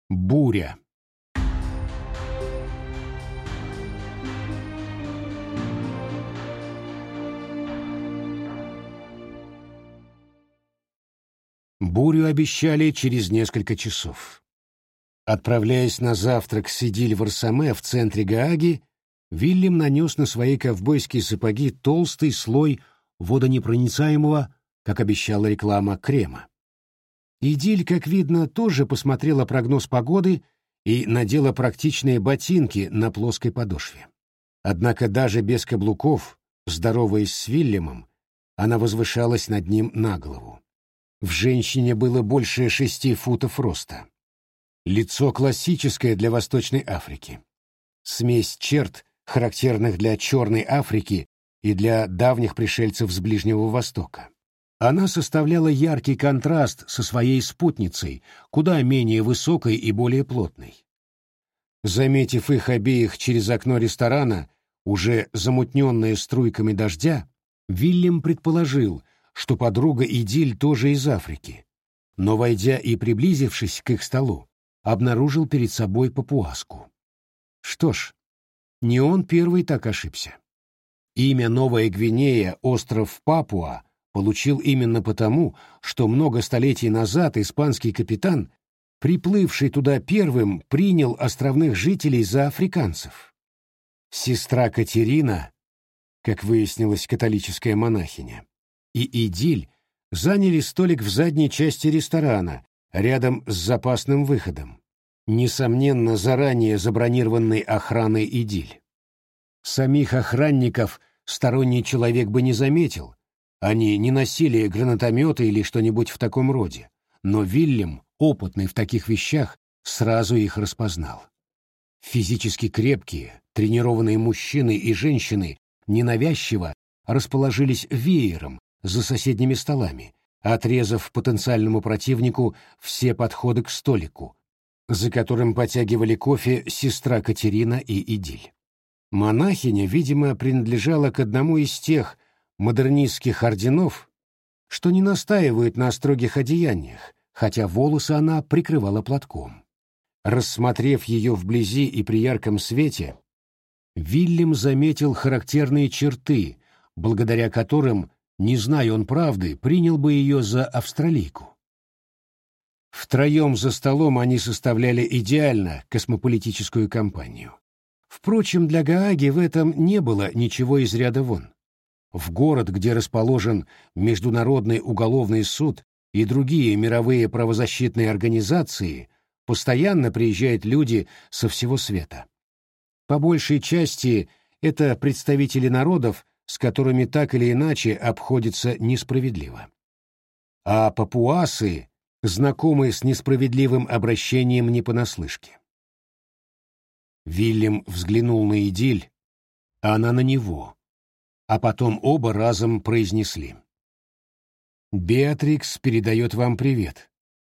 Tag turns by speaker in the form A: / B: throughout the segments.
A: Буря. Бурю обещали через несколько часов. Отправляясь на завтрак с Идиль-Варсаме в центре Гааги, Вильям нанес на свои ковбойские сапоги толстый слой водонепроницаемого, как обещала реклама, крема. Идиль, как видно, тоже посмотрела прогноз погоды и надела практичные ботинки на плоской подошве. Однако даже без каблуков, здороваясь с Вильямом, она возвышалась над ним на голову. В женщине было больше 6 футов роста. Лицо классическое для Восточной Африки. Смесь черт, характерных для Черной Африки и для давних пришельцев с Ближнего Востока. Она составляла яркий контраст со своей спутницей, куда менее высокой и более плотной. Заметив их обеих через окно ресторана, уже замутненное струйками дождя, Вильям предположил, что подруга Идиль тоже из Африки, но, войдя и приблизившись к их столу, обнаружил перед собой папуаску. Что ж, не он первый так ошибся. Имя Новая Гвинея, остров Папуа, получил именно потому, что много столетий назад испанский капитан, приплывший туда первым, принял островных жителей за африканцев. Сестра Катерина, как выяснилось, католическая монахиня, и Идиль заняли столик в задней части ресторана, рядом с запасным выходом, несомненно, заранее забронированной охраной Идиль. Самих охранников сторонний человек бы не заметил, они не носили гранатометы или что-нибудь в таком роде, но Вильям, опытный в таких вещах, сразу их распознал. Физически крепкие, тренированные мужчины и женщины ненавязчиво расположились веером за соседними столами, отрезав потенциальному противнику все подходы к столику, за которым потягивали кофе сестра Катерина и Идиль. Монахиня, видимо, принадлежала к одному из тех модернистских орденов, что не настаивают на строгих одеяниях, хотя волосы она прикрывала платком. Рассмотрев ее вблизи и при ярком свете, Вильям заметил характерные черты, благодаря которым, не зная он правды, принял бы ее за австралийку. Втроем за столом они составляли идеально космополитическую компанию. Впрочем, для Гааги в этом не было ничего из ряда вон. В город, где расположен Международный уголовный суд и другие мировые правозащитные организации, постоянно приезжают люди со всего света. По большей части это представители народов, с которыми так или иначе обходится несправедливо. А папуасы знакомы с несправедливым обращением не понаслышке. Вильям взглянул на Идиль, а она на него, а потом оба разом произнесли: «Беатрикс передает вам привет».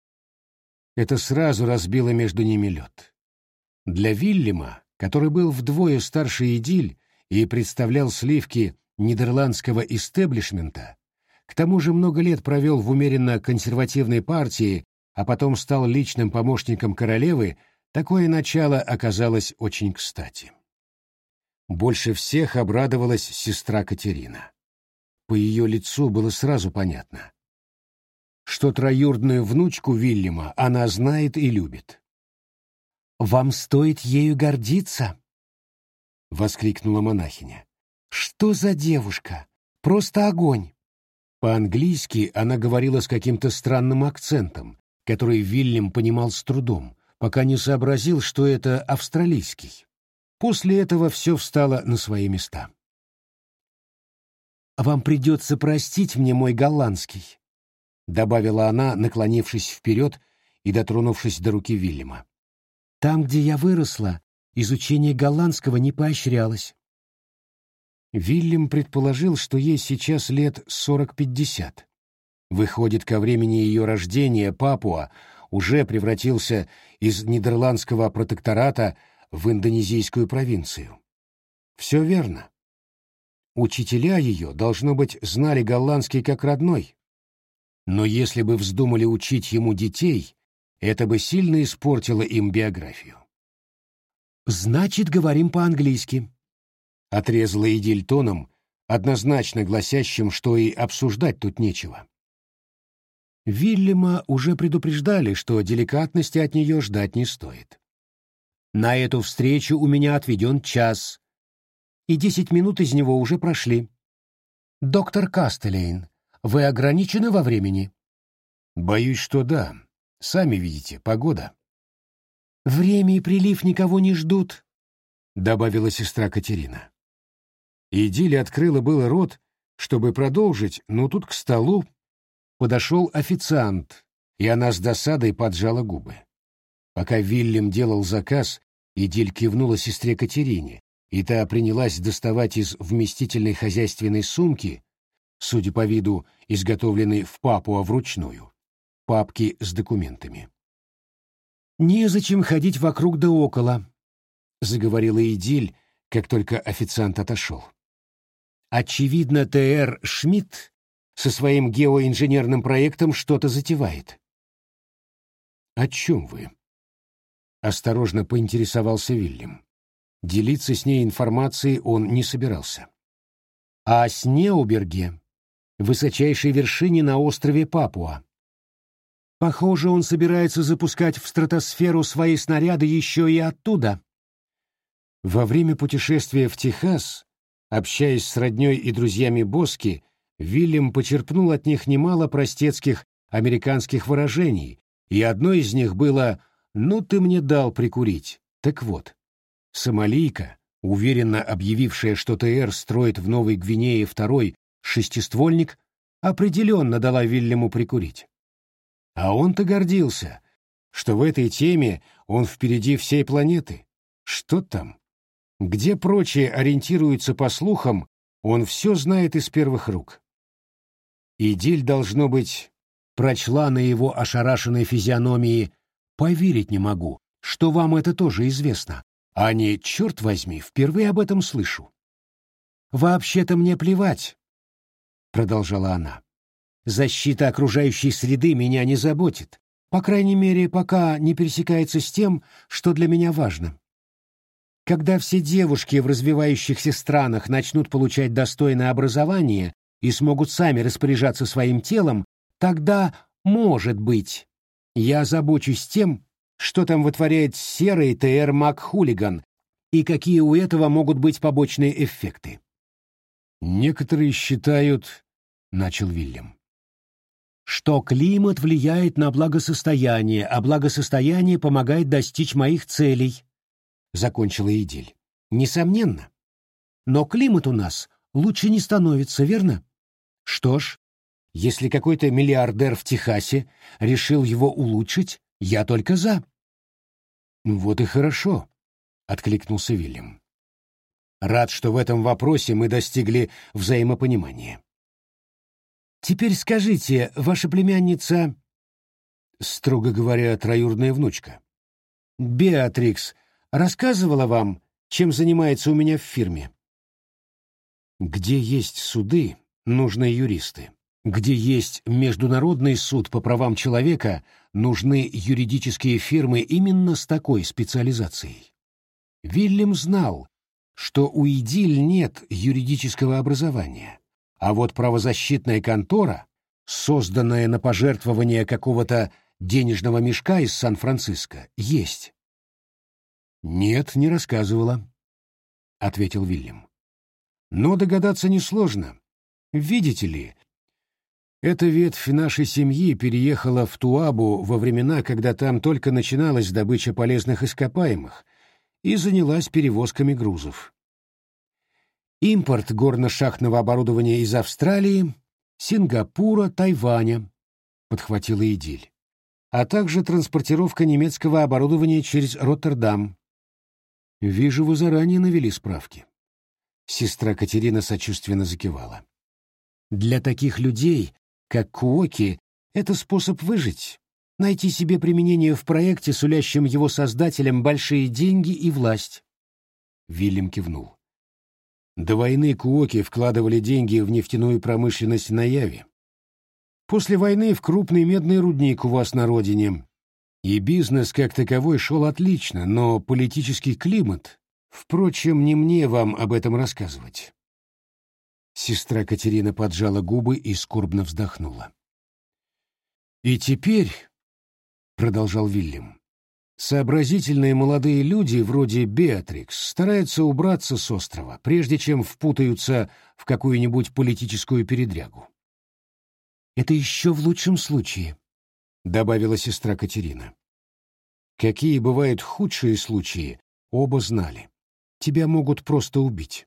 A: Это сразу разбило между ними лед. Для Вильяма, который был вдвое старше Идиль и представлял сливки нидерландского истеблишмента, к тому же много лет провел в умеренно консервативной партии, а потом стал личным помощником королевы, такое начало оказалось очень кстати. Больше всех обрадовалась сестра Катерина. По ее лицу было сразу понятно, что троюродную внучку Вильяма она знает и любит. «Вам стоит ею гордиться!» — воскликнула монахиня. «Что за девушка? Просто огонь!» По-английски она говорила с каким-то странным акцентом, который Вильям понимал с трудом, пока не сообразил, что это австралийский. После этого все встало на свои места. «Вам придется простить мне мой голландский», — добавила она, наклонившись вперед и дотронувшись до руки Вильяма. «Там, где я выросла, изучение голландского не поощрялось». Вильям предположил, что ей сейчас лет 40-50. Выходит, ко времени ее рождения Папуа уже превратился из нидерландского протектората в индонезийскую провинцию. Все верно. Учителя ее, должно быть, знали голландский как родной. Но если бы вздумали учить ему детей, Это бы сильно испортило им биографию. «Значит, говорим по-английски», — отрезала Идиль тоном, однозначно гласящим, что и обсуждать тут нечего. Вильяма уже предупреждали, что деликатности от нее ждать не стоит. «На эту встречу у меня отведен час, и 10 минут из него уже прошли. Доктор Кастелейн, вы ограничены во времени?» «Боюсь, что да. Сами видите, погода». «Время и прилив никого не ждут», — добавила сестра Катерина. Идиль открыла было рот, чтобы продолжить, но тут к столу подошел официант, и она с досадой поджала губы. Пока Вильям делал заказ, Идиль кивнула сестре Катерине, и та принялась доставать из вместительной хозяйственной сумки, судя по виду, изготовленной в Папуа вручную, папки с документами. «Незачем ходить вокруг да около», — заговорила Идиль, как только официант отошел. «Очевидно, Т.Р. Шмидт со своим геоинженерным проектом что-то затевает». «О чем вы?» — осторожно поинтересовался Вильям. Делиться с ней информацией он не собирался. «О Снеуберге, высочайшей вершине на острове Папуа. Похоже, он собирается запускать в стратосферу свои снаряды еще и оттуда». Во время путешествия в Техас, общаясь с роднёй и друзьями Боски, Вильям почерпнул от них немало простецких американских выражений, и одно из них было «ну ты мне дал прикурить». Так вот, сомалийка, уверенно объявившая, что ТР строит в Новой Гвинее второй шестиствольник, определенно дала Вильяму прикурить. А он-то гордился, что в этой теме он впереди всей планеты. Что там? Где прочие ориентируются по слухам, он все знает из первых рук. Идиль, должно быть, прочла на его ошарашенной физиономии: «Поверить не могу, что вам это тоже известно, а не, черт возьми, впервые об этом слышу». «Вообще-то мне плевать», — продолжала она. «Защита окружающей среды меня не заботит, по крайней мере, пока не пересекается с тем, что для меня важно. Когда все девушки в развивающихся странах начнут получать достойное образование и смогут сами распоряжаться своим телом, тогда, может быть, я озабочусь тем, что там вытворяет серый Т.Р. МакХулиган и какие у этого могут быть побочные эффекты». «Некоторые считают», — начал Вильям, «что климат влияет на благосостояние, а благосостояние помогает достичь моих целей», — закончила Идиль. «Несомненно. Но климат у нас лучше не становится, верно? Что ж, если какой-то миллиардер в Техасе решил его улучшить, я только за». «Вот и хорошо», — откликнулся Вильям. «Рад, что в этом вопросе мы достигли взаимопонимания». «Теперь скажите, ваша племянница, строго говоря, троюродная внучка, Беатрикс, рассказывала вам, чем занимается у меня в фирме?» Где есть суды, нужны юристы. Где есть международный суд по правам человека, нужны юридические фирмы именно с такой специализацией. Вильям знал, что у Идиль нет юридического образования, а вот правозащитная контора, созданная на пожертвование какого-то денежного мешка из Сан-Франциско, есть. «Нет, не рассказывала», — ответил Вильям. «Но догадаться несложно. Видите ли, эта ветвь нашей семьи переехала в Туабу во времена, когда там только начиналась добыча полезных ископаемых, и занялась перевозками грузов. Импорт горно-шахтного оборудования из Австралии, Сингапура, Тайваня», — подхватила Идиль, «а также транспортировка немецкого оборудования через Роттердам». «Вижу, вы заранее навели справки». Сестра Катерина сочувственно закивала. «Для таких людей, как Куоки, это способ выжить, найти себе применение в проекте, сулящем его создателям большие деньги и власть». Вильям кивнул. До войны Куоки вкладывали деньги в нефтяную промышленность на Яве. После войны в крупный медный рудник у вас на родине. И бизнес как таковой шел отлично, но политический климат... Впрочем, не мне вам об этом рассказывать. Сестра Катерина поджала губы и скорбно вздохнула. «И теперь, — продолжал Вильям, — сообразительные молодые люди вроде Беатрикс стараются убраться с острова, прежде чем впутаются в какую-нибудь политическую передрягу». «Это еще в лучшем случае», — добавила сестра Катерина. «Какие бывают худшие случаи, оба знали. Тебя могут просто убить.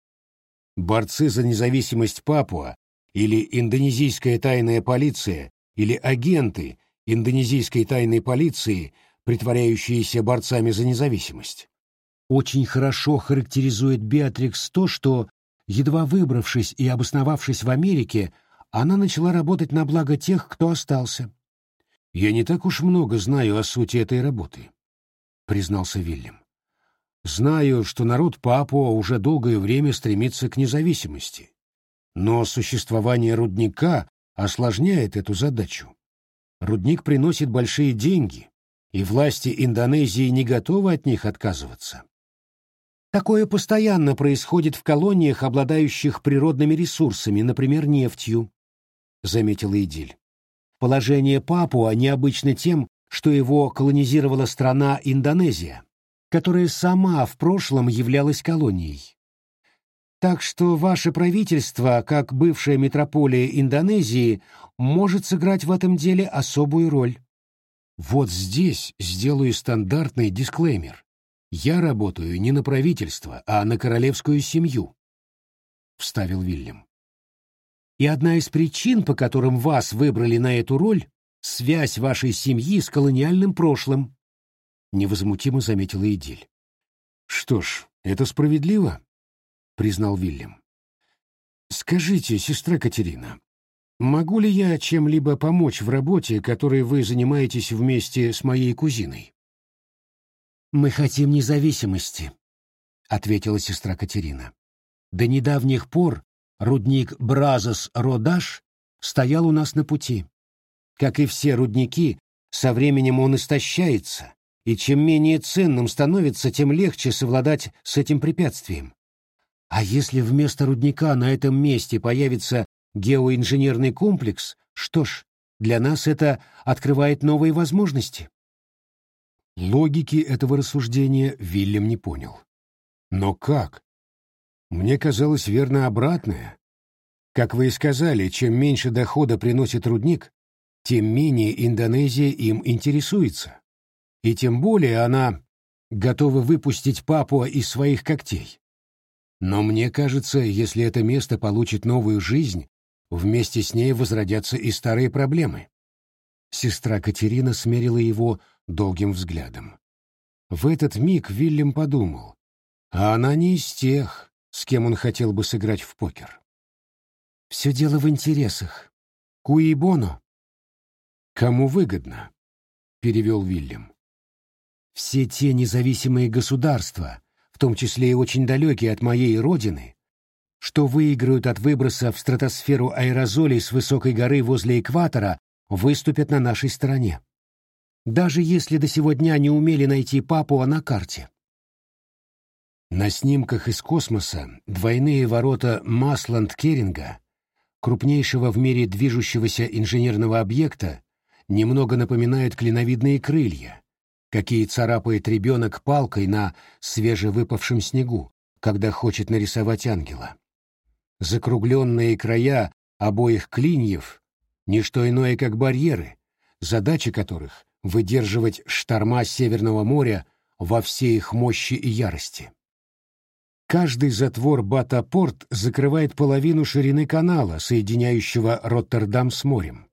A: Борцы за независимость Папуа или индонезийская тайная полиция или агенты индонезийской тайной полиции, притворяющиеся борцами за независимость. Очень хорошо характеризует Беатрикс то, что, едва выбравшись и обосновавшись в Америке, она начала работать на благо тех, кто остался. «Я не так уж много знаю о сути этой работы», — признался Вильям. «Знаю, что народ Папуа уже долгое время стремится к независимости, но существование рудника осложняет эту задачу. Рудник приносит большие деньги, и власти Индонезии не готовы от них отказываться. Такое постоянно происходит в колониях, обладающих природными ресурсами, например, нефтью», — заметила Идиль. «Положение Папуа необычно тем, что его колонизировала страна Индонезия, которая сама в прошлом являлась колонией. Так что ваше правительство, как бывшая метрополия Индонезии, может сыграть в этом деле особую роль». Вот здесь сделаю стандартный дисклеймер. Я работаю не на правительство, а на королевскую семью, — вставил Вильям. И одна из причин, по которым вас выбрали на эту роль, — связь вашей семьи с колониальным прошлым, — невозмутимо заметила Идиль. Что ж, это справедливо, — признал Вильям. Скажите, сестра Катерина, могу ли я чем-либо помочь в работе, которой вы занимаетесь вместе с моей кузиной? «Мы хотим независимости», — ответила сестра Катерина. «До недавних пор рудник Бразос-Родаш стоял у нас на пути. Как и все рудники, со временем он истощается, и чем менее ценным становится, тем легче совладать с этим препятствием. А если вместо рудника на этом месте появится геоинженерный комплекс, что ж, для нас это открывает новые возможности». Логики этого рассуждения Вильям не понял. Но как? Мне казалось верно обратное. Как вы и сказали, чем меньше дохода приносит рудник, тем менее Индонезия им интересуется. И тем более она готова выпустить Папуа из своих когтей. Но мне кажется, если это место получит новую жизнь, вместе с ней возродятся и старые проблемы. Сестра Катерина смерила его долгим взглядом. В этот миг Вильям подумал, а она не из тех, с кем он хотел бы сыграть в покер. «Все дело в интересах. Куи боно». «Кому выгодно?» — перевел Вильям. «Все те независимые государства, в том числе и очень далекие от моей родины, что выиграют от выброса в стратосферу аэрозолей с высокой горы возле экватора, выступят на нашей стороне. Даже если до сего дня не умели найти Папуа на карте». На снимках из космоса двойные ворота Масланд-Керринга, крупнейшего в мире движущегося инженерного объекта, немного напоминают клиновидные крылья, какие царапает ребенок палкой на свежевыпавшем снегу, когда хочет нарисовать ангела. Закругленные края обоих клиньев — не что иное, как барьеры, задача которых — выдерживать шторма Северного моря во всей их мощи и ярости. Каждый затвор Батапорт закрывает половину ширины канала, соединяющего Роттердам с морем.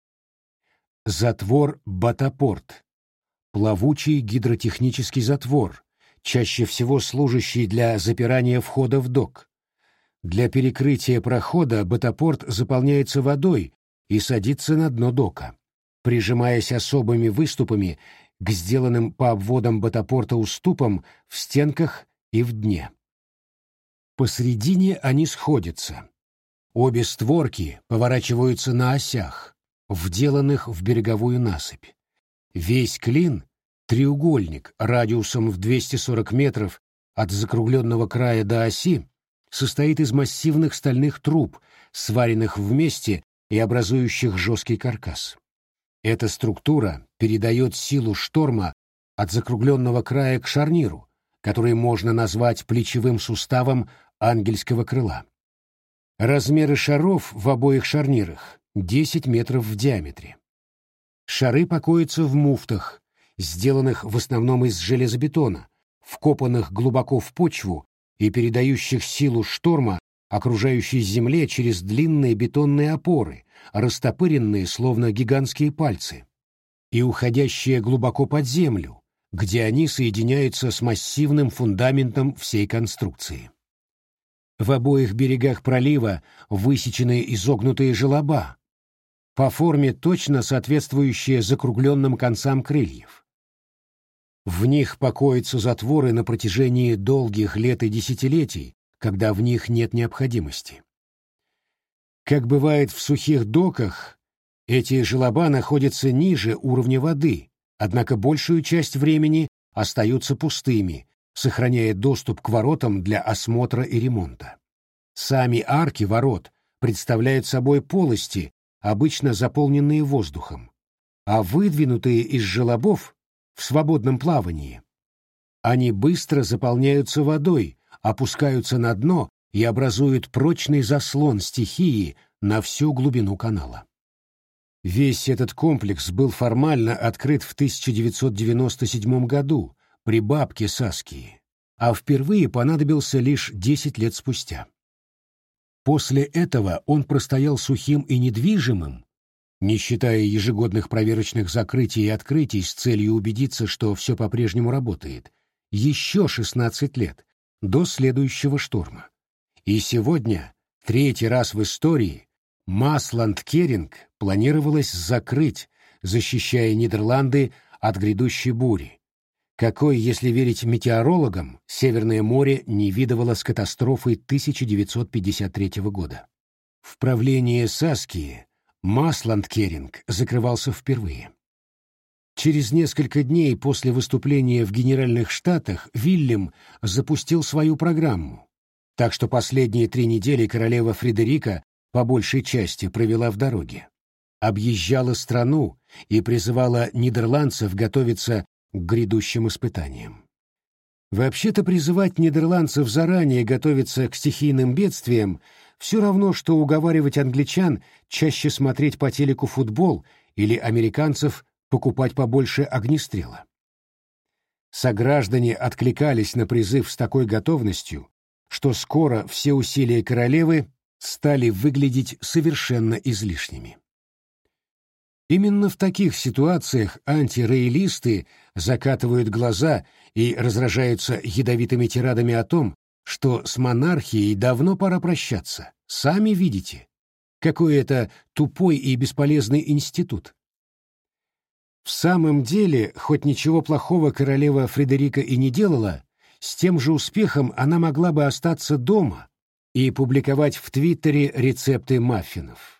A: Затвор Батапорт — плавучий гидротехнический затвор, чаще всего служащий для запирания входа в док. Для перекрытия прохода Батапорт заполняется водой и садится на дно дока, прижимаясь особыми выступами к сделанным по обводам Батапорта уступам в стенках и в дне. Посредине они сходятся. Обе створки поворачиваются на осях, вделанных в береговую насыпь. Весь клин — треугольник радиусом в 240 метров от закругленного края до оси, состоит из массивных стальных труб, сваренных вместе и образующих жесткий каркас. Эта структура передает силу шторма от закругленного края к шарниру, который можно назвать плечевым суставом ангельского крыла. Размеры шаров в обоих шарнирах — 10 метров в диаметре. Шары покоятся в муфтах, сделанных в основном из железобетона, вкопанных глубоко в почву и передающих силу шторма окружающей земле через длинные бетонные опоры, растопыренные словно гигантские пальцы, и уходящие глубоко под землю, где они соединяются с массивным фундаментом всей конструкции. В обоих берегах пролива высечены изогнутые желоба, по форме точно соответствующие закругленным концам крыльев. В них покоятся затворы на протяжении долгих лет и десятилетий, когда в них нет необходимости. Как бывает в сухих доках, эти желоба находятся ниже уровня воды, однако большую часть времени остаются пустыми, сохраняя доступ к воротам для осмотра и ремонта. Сами арки ворот представляют собой полости, обычно заполненные воздухом, а выдвинутые из желобов в свободном плавании. Они быстро заполняются водой, опускаются на дно и образуют прочный заслон стихии на всю глубину канала. Весь этот комплекс был формально открыт в 1997 году при бабке Саскии, а впервые понадобился лишь 10 лет спустя. После этого он простоял сухим и недвижимым, не считая ежегодных проверочных закрытий и открытий с целью убедиться, что все по-прежнему работает, еще 16 лет, до следующего шторма. И сегодня, третий раз в истории, Масландкеринг планировалось закрыть, защищая Нидерланды от грядущей бури, какой, если верить метеорологам, Северное море не видывало с катастрофой 1953 года. В правлении Саскии Масландкеринг закрывался впервые. Через несколько дней после выступления в Генеральных Штатах Вильям запустил свою программу, так что последние 3 недели королева Фредерика по большей части провела в дороге. Объезжала страну и призывала нидерландцев готовиться к грядущим испытаниям. Вообще-то призывать нидерландцев заранее готовиться к стихийным бедствиям все равно, что уговаривать англичан чаще смотреть по телеку футбол или американцев покупать побольше огнестрела. Сограждане откликались на призыв с такой готовностью, что скоро все усилия королевы стали выглядеть совершенно излишними. Именно в таких ситуациях антироялисты закатывают глаза и разражаются ядовитыми тирадами о том, что с монархией давно пора прощаться. Сами видите, какой это тупой и бесполезный институт. В самом деле, хоть ничего плохого королева Фредерика и не делала, с тем же успехом она могла бы остаться дома и публиковать в Твиттере рецепты маффинов.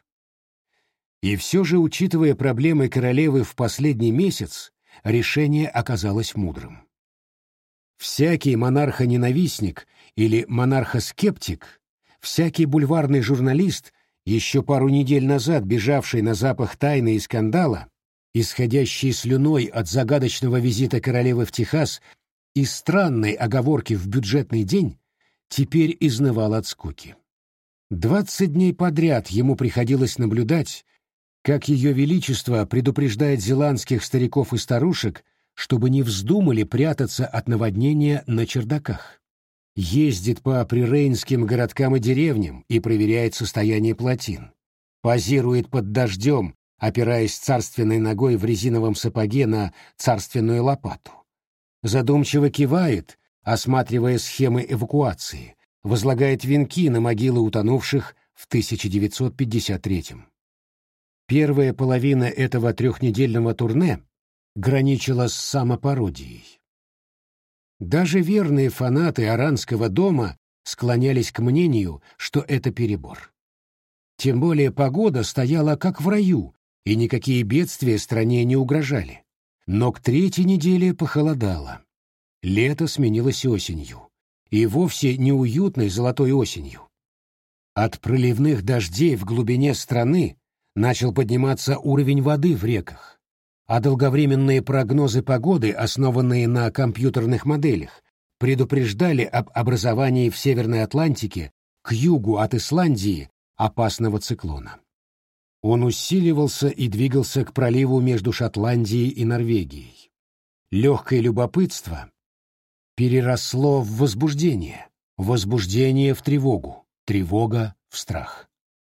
A: И все же, учитывая проблемы королевы в последний месяц, решение оказалось мудрым. Всякий монархоненавистник или монархоскептик, всякий бульварный журналист, еще пару недель назад бежавший на запах тайны и скандала, исходящий слюной от загадочного визита королевы в Техас и странной оговорки в бюджетный день, теперь изнывал от скуки. 20 дней подряд ему приходилось наблюдать, как Ее Величество предупреждает зеландских стариков и старушек, чтобы не вздумали прятаться от наводнения на чердаках. Ездит по прирейнским городкам и деревням и проверяет состояние плотин. Позирует под дождем, опираясь царственной ногой в резиновом сапоге на царственную лопату. Задумчиво кивает, осматривая схемы эвакуации, возлагает венки на могилы утонувших в 1953-м. Первая половина этого 3-недельного турне граничила с самопародией. Даже верные фанаты Оранского дома склонялись к мнению, что это перебор. Тем более погода стояла как в раю, и никакие бедствия стране не угрожали. Но к третьей неделе похолодало. Лето сменилось осенью, и вовсе не уютной золотой осенью. От проливных дождей в глубине страны начал подниматься уровень воды в реках, а долговременные прогнозы погоды, основанные на компьютерных моделях, предупреждали об образовании в Северной Атлантике к югу от Исландии опасного циклона. Он усиливался и двигался к проливу между Шотландией и Норвегией. Легкое любопытство переросло в возбуждение, возбуждение в тревогу, тревога в страх.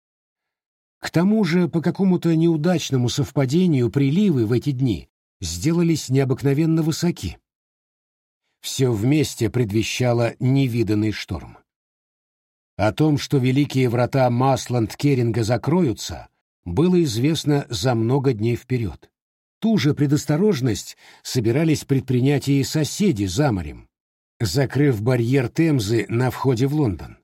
A: К тому же, по какому-то неудачному совпадению, приливы в эти дни сделались необыкновенно высоки. Все вместе предвещало невиданный шторм. О том, что великие врата Масланд-Керринга закроются, было известно за много дней вперед. Ту же предосторожность собирались предпринять и соседи за морем, закрыв барьер Темзы на входе в Лондон.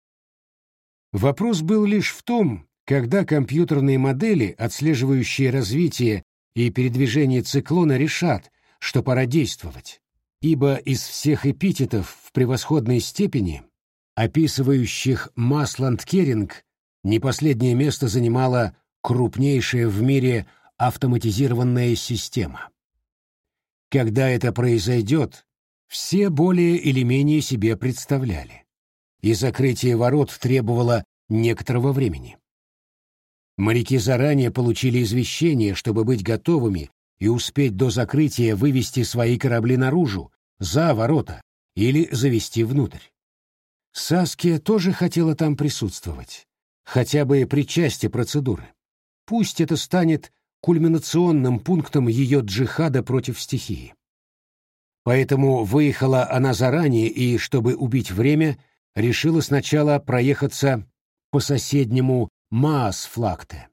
A: Вопрос был лишь в том, когда компьютерные модели, отслеживающие развитие и передвижение циклона, решат, что пора действовать, ибо из всех эпитетов в превосходной степени, описывающих Масланд-Керринг, не последнее место занимала крупнейшая в мире автоматизированная система. Когда это произойдет, все более или менее себе представляли, и закрытие ворот требовало некоторого времени. Моряки заранее получили извещение, чтобы быть готовыми и успеть до закрытия вывести свои корабли наружу, за ворота, или завести внутрь. Саския тоже хотела там присутствовать, хотя бы при части процедуры. Пусть это станет кульминационным пунктом ее джихада против стихии. Поэтому выехала она заранее и, чтобы убить время, решила сначала проехаться по соседнему Маас-Флакте.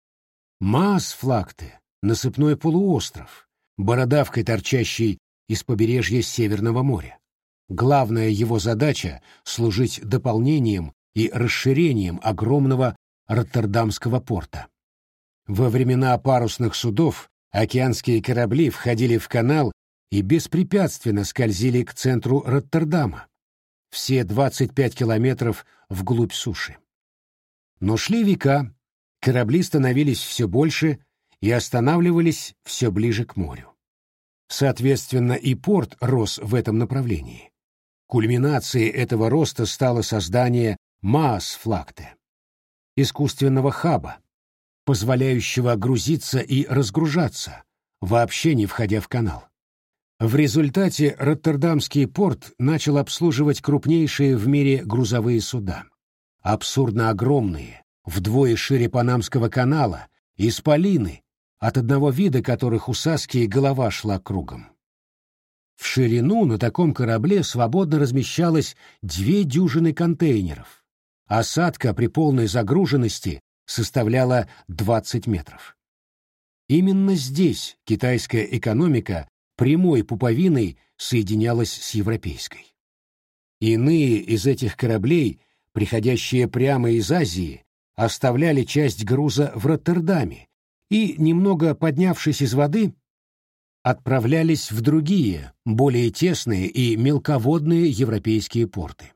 A: Маас-Флакте — насыпной полуостров, бородавкой торчащий из побережья Северного моря. Главная его задача — служить дополнением и расширением огромного Роттердамского порта. Во времена парусных судов океанские корабли входили в канал и беспрепятственно скользили к центру Роттердама, все 25 километров вглубь суши. Но шли века, корабли становились все больше и останавливались все ближе к морю. Соответственно, и порт рос в этом направлении. Кульминацией этого роста стало создание Маас-Флакте, искусственного хаба, позволяющего грузиться и разгружаться, вообще не входя в канал. В результате Роттердамский порт начал обслуживать крупнейшие в мире грузовые суда. Абсурдно огромные, вдвое шире Панамского канала, исполины, от одного вида которых у Саскии голова шла кругом. В ширину на таком корабле свободно размещалось 2 дюжины контейнеров. Осадка при полной загруженности составляла 20 метров. Именно здесь китайская экономика прямой пуповиной соединялась с европейской. Иные из этих кораблей, приходящие прямо из Азии, оставляли часть груза в Роттердаме и, немного поднявшись из воды, отправлялись в другие, более тесные и мелководные европейские порты.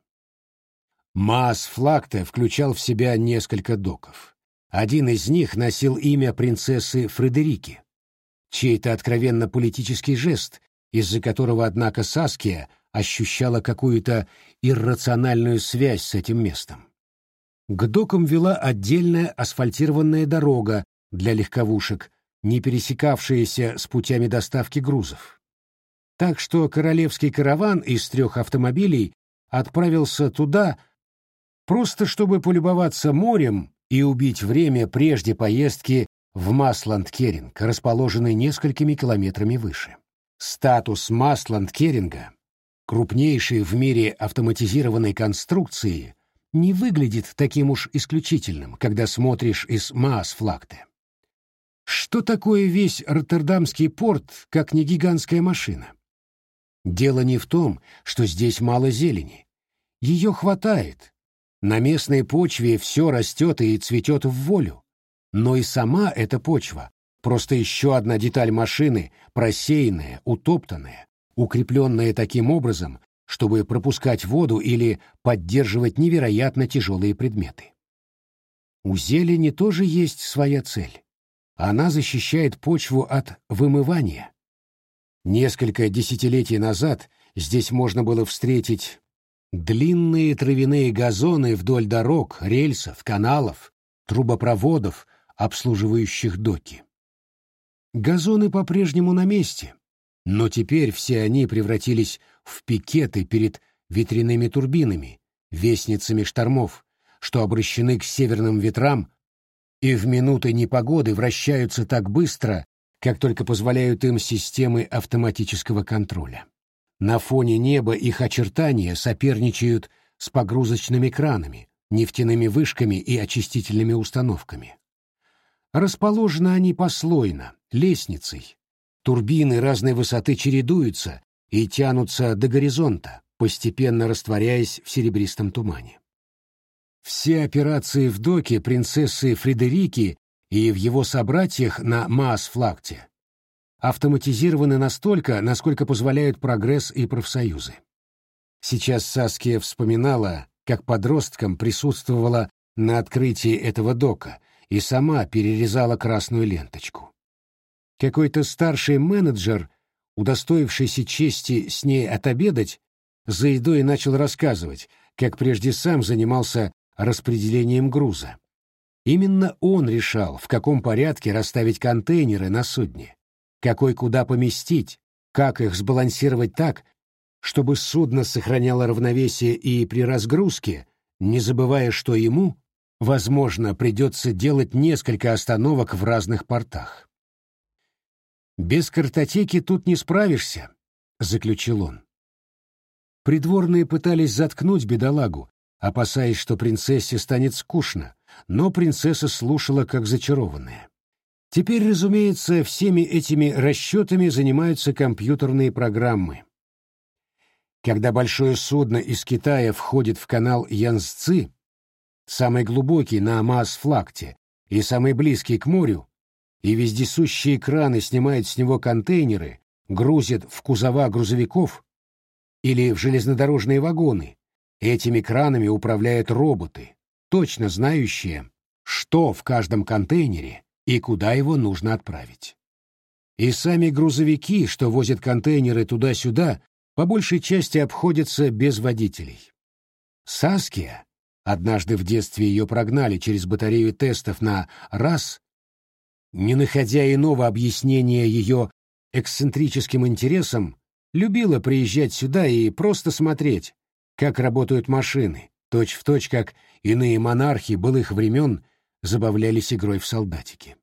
A: Маас-Флакте включал в себя несколько доков. Один из них носил имя принцессы Фредерики, чей-то откровенно политический жест, из-за которого, однако, Саския ощущала какую-то иррациональную связь с этим местом. К докам вела отдельная асфальтированная дорога для легковушек, не пересекавшаяся с путями доставки грузов. Так что королевский караван из 3 автомобилей отправился туда просто чтобы полюбоваться морем и убить время прежде поездки в Масланд-Керринг, расположенный несколькими километрами выше. Статус Масланд-Керринга, крупнейшей в мире автоматизированной конструкции, не выглядит таким уж исключительным, когда смотришь из Маас-Флакте. Что такое весь Роттердамский порт, как не гигантская машина? Дело не в том, что здесь мало зелени. Ее хватает. На местной почве все растет и цветет в волю. Но и сама эта почва Просто еще одна деталь машины, просеянная, утоптанная, укрепленная таким образом, чтобы пропускать воду или поддерживать невероятно тяжелые предметы. У зелени тоже есть своя цель. Она защищает почву от вымывания. Несколько десятилетий назад здесь можно было встретить длинные травяные газоны вдоль дорог, рельсов, каналов, трубопроводов, обслуживающих доки. Газоны по-прежнему на месте, но теперь все они превратились в пикеты перед ветряными турбинами, вестницами штормов, что обращены к северным ветрам и в минуты непогоды вращаются так быстро, как только позволяют им системы автоматического контроля. На фоне неба их очертания соперничают с погрузочными кранами, нефтяными вышками и очистительными установками. Расположены они послойно, лестницей. Турбины разной высоты чередуются и тянутся до горизонта, постепенно растворяясь в серебристом тумане. Все операции в доке принцессы Фредерики и в его собратьях на Маасфлакте автоматизированы настолько, насколько позволяют прогресс и профсоюзы. Сейчас Саския вспоминала, как подростком присутствовала на открытии этого дока и сама перерезала красную ленточку. Какой-то старший менеджер, удостоившийся чести с ней отобедать, за едой начал рассказывать, как прежде сам занимался распределением груза. Именно он решал, в каком порядке расставить контейнеры на судне, какой куда поместить, как их сбалансировать так, чтобы судно сохраняло равновесие и при разгрузке, не забывая, что ему, возможно, придется делать несколько остановок в разных портах. «Без картотеки тут не справишься», — заключил он. Придворные пытались заткнуть бедолагу, опасаясь, что принцессе станет скучно, но принцесса слушала как зачарованная. Теперь, разумеется, всеми этими расчетами занимаются компьютерные программы. Когда большое судно из Китая входит в канал Янцзы, самый глубокий на Маасфлакте и самый близкий к морю, и вездесущие краны снимают с него контейнеры, грузят в кузова грузовиков или в железнодорожные вагоны, этими кранами управляют роботы, точно знающие, что в каждом контейнере и куда его нужно отправить. И сами грузовики, что возят контейнеры туда-сюда, по большей части обходятся без водителей. Саския, однажды в детстве ее прогнали через батарею тестов на раз, не находя иного объяснения ее эксцентрическим интересам, любила приезжать сюда и просто смотреть, как работают машины, точь-в-точь, как иные монархи былых времен забавлялись игрой в солдатики.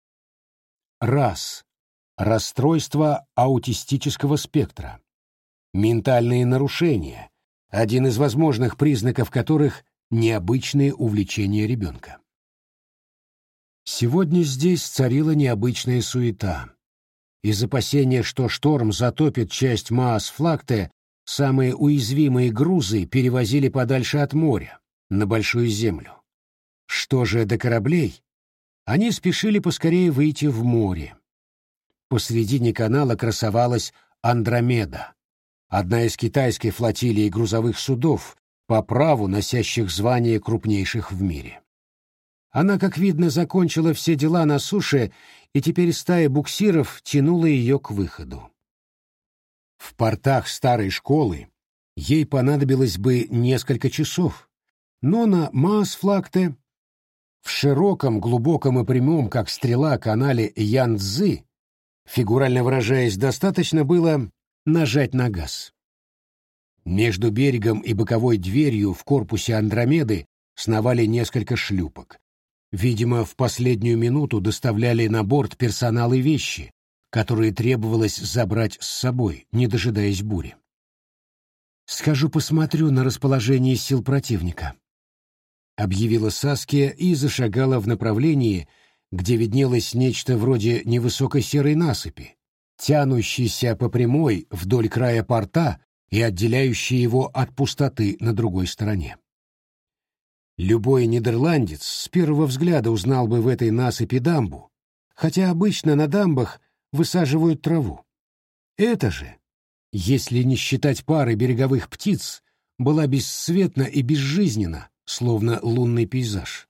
A: Раз. Расстройство аутистического спектра. Ментальные нарушения, один из возможных признаков которых – необычные увлечения ребенка. Сегодня здесь царила необычная суета. Из опасения, что шторм затопит часть Маасфлакте, самые уязвимые грузы перевозили подальше от моря, на Большую Землю. Что же до кораблей? Они спешили поскорее выйти в море. Посредине канала красовалась Андромеда, одна из китайской флотилии грузовых судов, по праву носящих звание крупнейших в мире. Она, как видно, закончила все дела на суше, и теперь стая буксиров тянула ее к выходу. В портах старой школы ей понадобилось бы несколько часов, но на Маасфлакте, в широком, глубоком и прямом, как стрела, канале Янцзы, фигурально выражаясь, достаточно было нажать на газ. Между берегом и боковой дверью в корпусе Андромеды сновали несколько шлюпок. Видимо, в последнюю минуту доставляли на борт персонал и вещи, которые требовалось забрать с собой, не дожидаясь бури. «Схожу посмотрю на расположение сил противника», — объявила Саския и зашагала в направлении, где виднелось нечто вроде невысокой серой насыпи, тянущейся по прямой вдоль края порта и отделяющей его от пустоты на другой стороне. Любой нидерландец с первого взгляда узнал бы в этой насыпи дамбу, хотя обычно на дамбах высаживают траву. Это же, если не считать пары береговых птиц, была бесцветна и безжизненна, словно лунный пейзаж.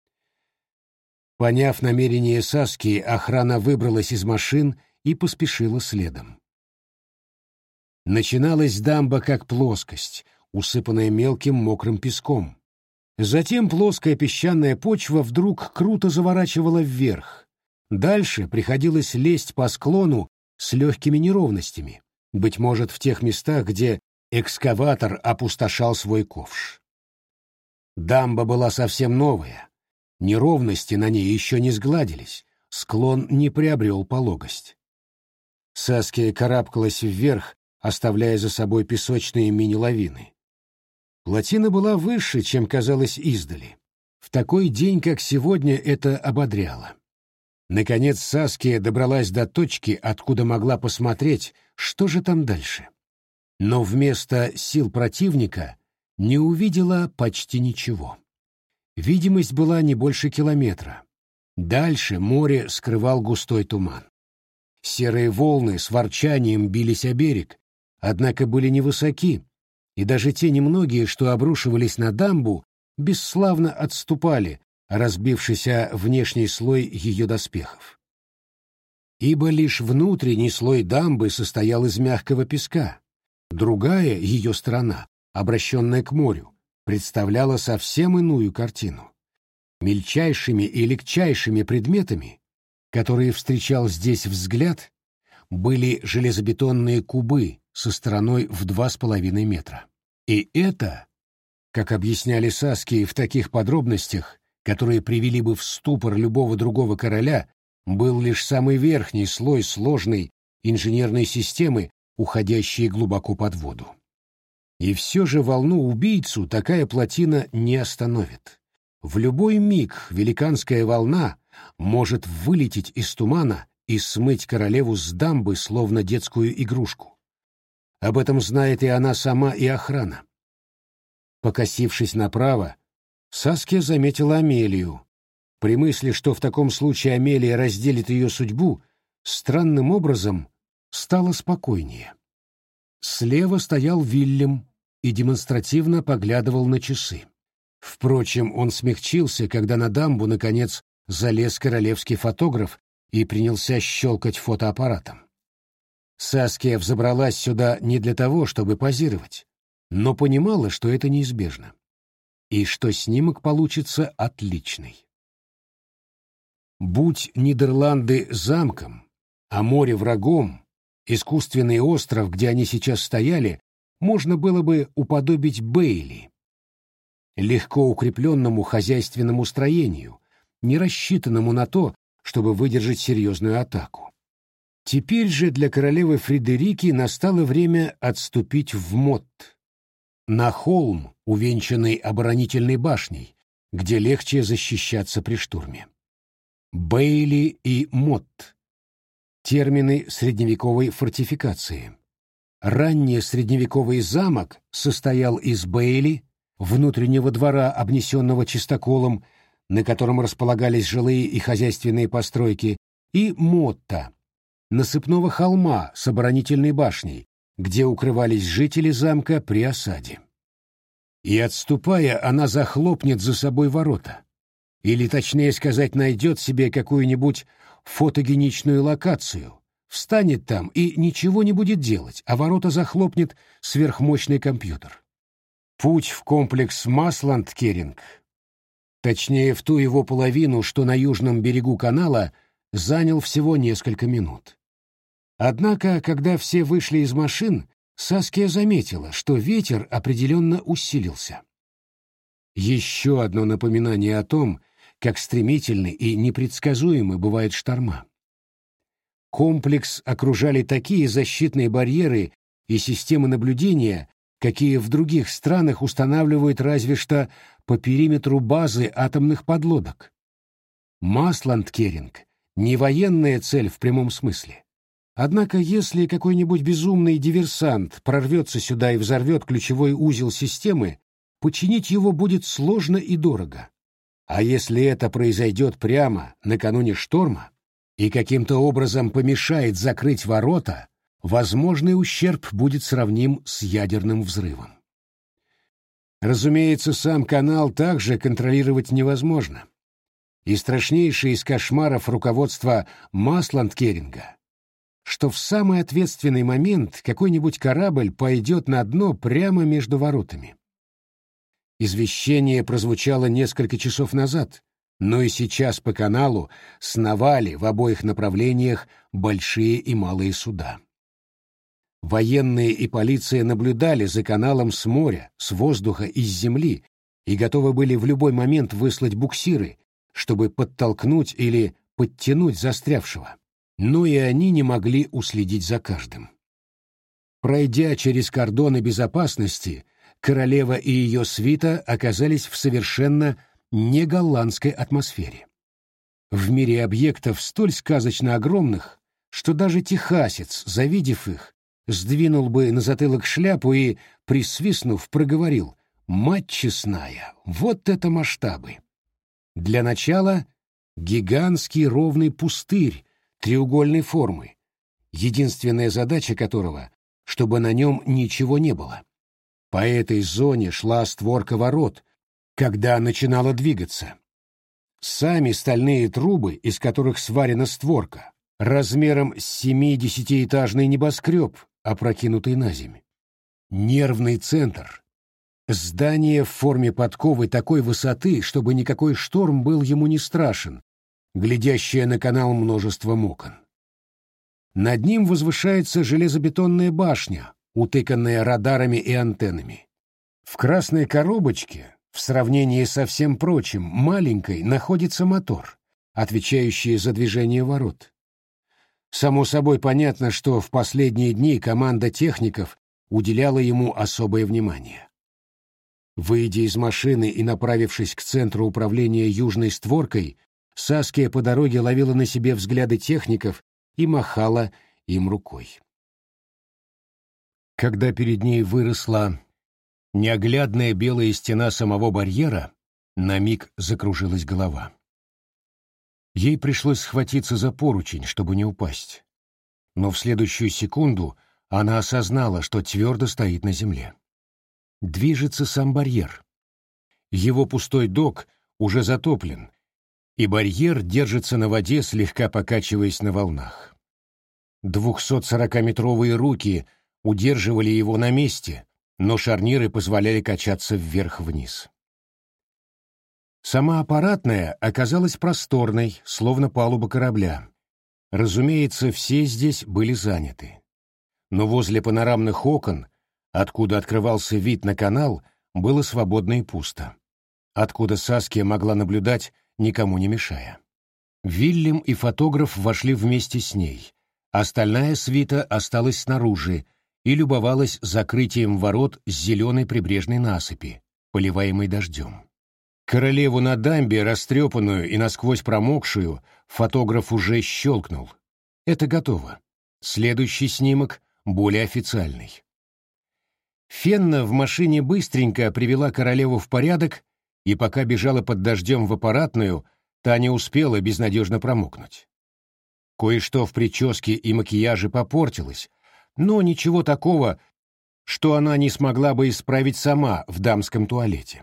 A: Поняв намерение Саски, охрана выбралась из машин и поспешила следом. Начиналась дамба как плоскость, усыпанная мелким мокрым песком. Затем плоская песчаная почва вдруг круто заворачивала вверх. Дальше приходилось лезть по склону с легкими неровностями, быть может, в тех местах, где экскаватор опустошал свой ковш. Дамба была совсем новая. Неровности на ней еще не сгладились, склон не приобрел пологость. Саския карабкалась вверх, оставляя за собой песочные мини-лавины. Плотина была выше, чем казалось издали. В такой день, как сегодня, это ободряло. Наконец Саския добралась до точки, откуда могла посмотреть, что же там дальше. Но вместо сил противника не увидела почти ничего. Видимость была не больше километра. Дальше море скрывал густой туман. Серые волны с ворчанием бились о берег, однако были невысоки, и даже те немногие, что обрушивались на дамбу, бесславно отступали, разбившись о внешний слой ее доспехов. Ибо лишь внутренний слой дамбы состоял из мягкого песка. Другая ее сторона, обращенная к морю, представляла совсем иную картину. Мельчайшими и легчайшими предметами, которые встречал здесь взгляд, были железобетонные кубы со стороной в 2,5 метра. И это, как объясняли Саски в таких подробностях, которые привели бы в ступор любого другого короля, был лишь самый верхний слой сложной инженерной системы, уходящей глубоко под воду. И все же волну-убийцу такая плотина не остановит. В любой миг великанская волна может вылететь из тумана и смыть королеву с дамбы, словно детскую игрушку. Об этом знает и она сама, и охрана. Покосившись направо, Саския заметила Амелию. При мысли, что в таком случае Амелия разделит ее судьбу, странным образом стало спокойнее. Слева стоял Вильям и демонстративно поглядывал на часы. Впрочем, он смягчился, когда на дамбу, наконец, залез королевский фотограф и принялся щелкать фотоаппаратом. Саския взобралась сюда не для того, чтобы позировать, но понимала, что это неизбежно, и что снимок получится отличный. Будь Нидерланды замком, а море врагом, искусственный остров, где они сейчас стояли, можно было бы уподобить Бейли, легко укрепленному хозяйственному строению, не рассчитанному на то, чтобы выдержать серьезную атаку. Теперь же для королевы Фредерики настало время отступить в Мот, на холм, увенчанный оборонительной башней, где легче защищаться при штурме. Бейли и Мот — термины средневековой фортификации. Ранний средневековый замок состоял из Бейли, внутреннего двора, обнесенного чистоколом, на котором располагались жилые и хозяйственные постройки, и Мотта, насыпного холма с оборонительной башней, где укрывались жители замка при осаде. И, отступая, она захлопнет за собой ворота, или, точнее сказать, найдет себе какую-нибудь фотогеничную локацию, встанет там и ничего не будет делать, а ворота захлопнет сверхмощный компьютер. Путь в комплекс Масланд-Керинг, точнее в ту его половину, что на южном берегу канала, занял всего несколько минут. Однако, когда все вышли из машин, Саския заметила, что ветер определенно усилился. Еще одно напоминание о том, как стремительны и непредсказуемы бывают шторма. Комплекс окружали такие защитные барьеры и системы наблюдения, какие в других странах устанавливают разве что по периметру базы атомных подлодок. Масланд-Керинг — не военная цель в прямом смысле. Однако если какой-нибудь безумный диверсант прорвется сюда и взорвет ключевой узел системы, починить его будет сложно и дорого. А если это произойдет прямо накануне шторма, и каким-то образом помешает закрыть ворота, возможный ущерб будет сравним с ядерным взрывом. Разумеется, сам канал также контролировать невозможно. И страшнейшее из кошмаров руководства Масланд-Керринга, что в самый ответственный момент какой-нибудь корабль пойдет на дно прямо между воротами. Извещение прозвучало несколько часов назад, но и сейчас по каналу сновали в обоих направлениях большие и малые суда. Военные и полиция наблюдали за каналом с моря, с воздуха и с земли и готовы были в любой момент выслать буксиры, чтобы подтолкнуть или подтянуть застрявшего. Но и они не могли уследить за каждым. Пройдя через кордоны безопасности, королева и ее свита оказались в совершенно неголландской атмосфере. В мире объектов столь сказочно огромных, что даже техасец, завидев их, сдвинул бы на затылок шляпу и, присвистнув, проговорил: «Мать честная, вот это масштабы!» Для начала гигантский ровный пустырь треугольной формы, единственная задача которого, чтобы на нем ничего не было. По этой зоне шла створка ворот, когда начинала двигаться. Сами стальные трубы, из которых сварена створка, размером с 70-этажный небоскреб, опрокинутый на землю. Нервный центр. Здание в форме подковы такой высоты, чтобы никакой шторм был ему не страшен, глядящее на канал множеством окон. Над ним возвышается железобетонная башня, утыканная радарами и антеннами. В красной коробочке, в сравнении со всем прочим, маленькой, находится мотор, отвечающий за движение ворот. Само собой понятно, что в последние дни команда техников уделяла ему особое внимание. Выйдя из машины и направившись к центру управления южной створкой, Саския по дороге ловила на себе взгляды техников и махала им рукой. Когда перед ней выросла неоглядная белая стена самого барьера, на миг закружилась голова. Ей пришлось схватиться за поручень, чтобы не упасть. Но в следующую секунду она осознала, что твердо стоит на земле. Движется сам барьер. Его пустой док уже затоплен, и барьер держится на воде, слегка покачиваясь на волнах. 240-метровые руки удерживали его на месте, но шарниры позволяли качаться вверх-вниз. Сама аппаратная оказалась просторной, словно палуба корабля. Разумеется, все здесь были заняты. Но возле панорамных окон, откуда открывался вид на канал, было свободно и пусто, откуда Саския могла наблюдать, никому не мешая. Вильям и фотограф вошли вместе с ней, остальная свита осталась снаружи и любовалась закрытием ворот с зеленой прибрежной насыпи, поливаемой дождем. Королеву на дамбе, растрепанную и насквозь промокшую, фотограф уже щелкнул. Это готово. Следующий снимок более официальный. Фенна в машине быстренько привела королеву в порядок, и пока бежала под дождем в аппаратную, та не успела безнадежно промокнуть. Кое-что в прическе и макияже попортилось, но ничего такого, что она не смогла бы исправить сама в дамском туалете.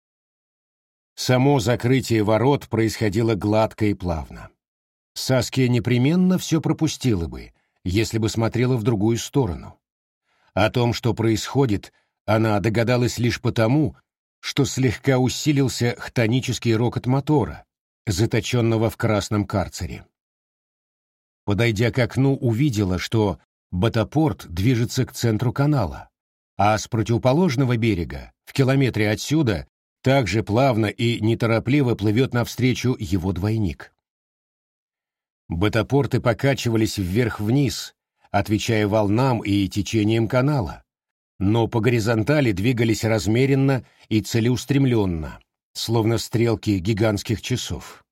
A: Само закрытие ворот происходило гладко и плавно. Саския непременно все пропустила бы, если бы смотрела в другую сторону. О том, что происходит, она догадалась лишь потому, что слегка усилился хтонический рокот мотора, заточенного в красном карцере. Подойдя к окну, увидела, что Батапорт движется к центру канала, а с противоположного берега, в километре отсюда, также плавно и неторопливо плывет навстречу его двойник. Батапорты покачивались вверх-вниз, отвечая волнам и течениям канала, но по горизонтали двигались размеренно и целеустремленно, словно стрелки гигантских часов.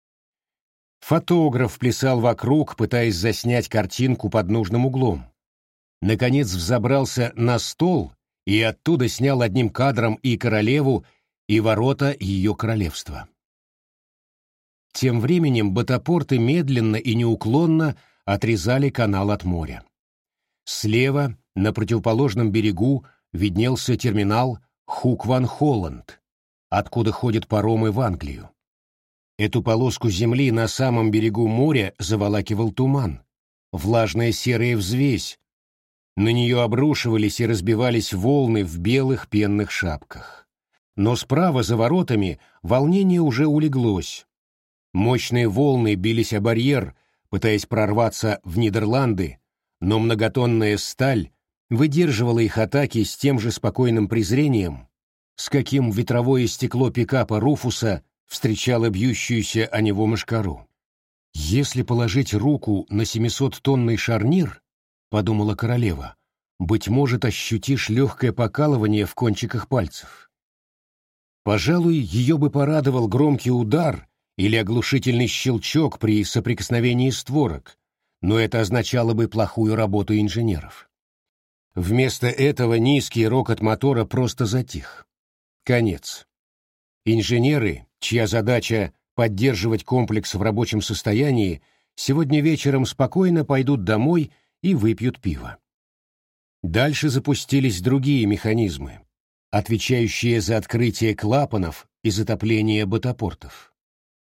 A: Фотограф плясал вокруг, пытаясь заснять картинку под нужным углом. Наконец взобрался на стол и оттуда снял одним кадром и королеву, и ворота ее королевства. Тем временем ботопорты медленно и неуклонно отрезали канал от моря. Слева, на противоположном берегу, виднелся терминал Хук-ван-Холланд, откуда ходят паромы в Англию. Эту полоску земли на самом берегу моря заволакивал туман, влажная серая взвесь. На нее обрушивались и разбивались волны в белых пенных шапках. Но справа за воротами волнение уже улеглось. Мощные волны бились о барьер, пытаясь прорваться в Нидерланды, но многотонная сталь выдерживала их атаки с тем же спокойным презрением, с каким ветровое стекло пикапа Руфуса встречало бьющуюся о него мошкару. «Если положить руку на 700-тонный шарнир, — подумала королева, — быть может, ощутишь легкое покалывание в кончиках пальцев. Пожалуй, ее бы порадовал громкий удар или оглушительный щелчок при соприкосновении створок, но это означало бы плохую работу инженеров. Вместо этого низкий рокот мотора просто затих. Конец. Инженеры, чья задача поддерживать комплекс в рабочем состоянии, сегодня вечером спокойно пойдут домой и выпьют пиво. Дальше запустились другие механизмы, отвечающие за открытие клапанов и затопление ботопортов.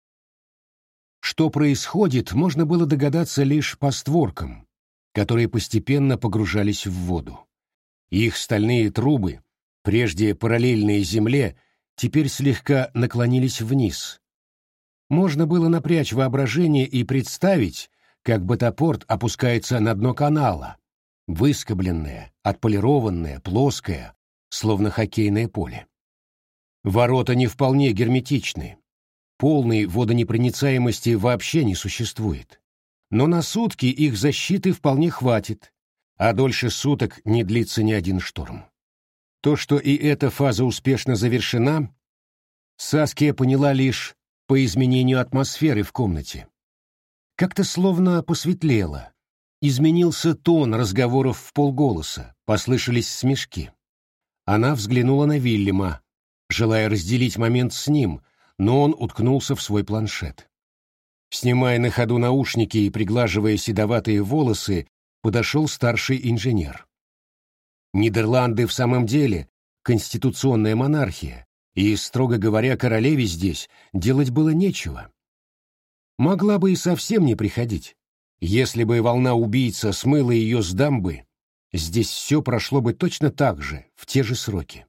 A: Что происходит, можно было догадаться лишь по створкам, которые постепенно погружались в воду. Их стальные трубы, прежде параллельные земле, теперь слегка наклонились вниз. Можно было напрячь воображение и представить, как ботопорт опускается на дно канала, выскобленное, отполированное, плоское, словно хоккейное поле. Ворота не вполне герметичны. Полной водонепроницаемости вообще не существует. Но на сутки их защиты вполне хватит, а дольше суток не длится ни один шторм. То, что и эта фаза успешно завершена, Саския поняла лишь по изменению атмосферы в комнате. Как-то словно посветлело. Изменился тон разговоров вполголоса, послышались смешки. Она взглянула на Вильяма, желая разделить момент с ним, но он уткнулся в свой планшет. Снимая на ходу наушники и приглаживая седоватые волосы, подошел старший инженер. Нидерланды в самом деле конституционная монархия, и, строго говоря, королеве здесь делать было нечего. Могла бы и совсем не приходить. Если бы волна убийца смыла ее с дамбы, здесь все прошло бы точно так же, в те же сроки.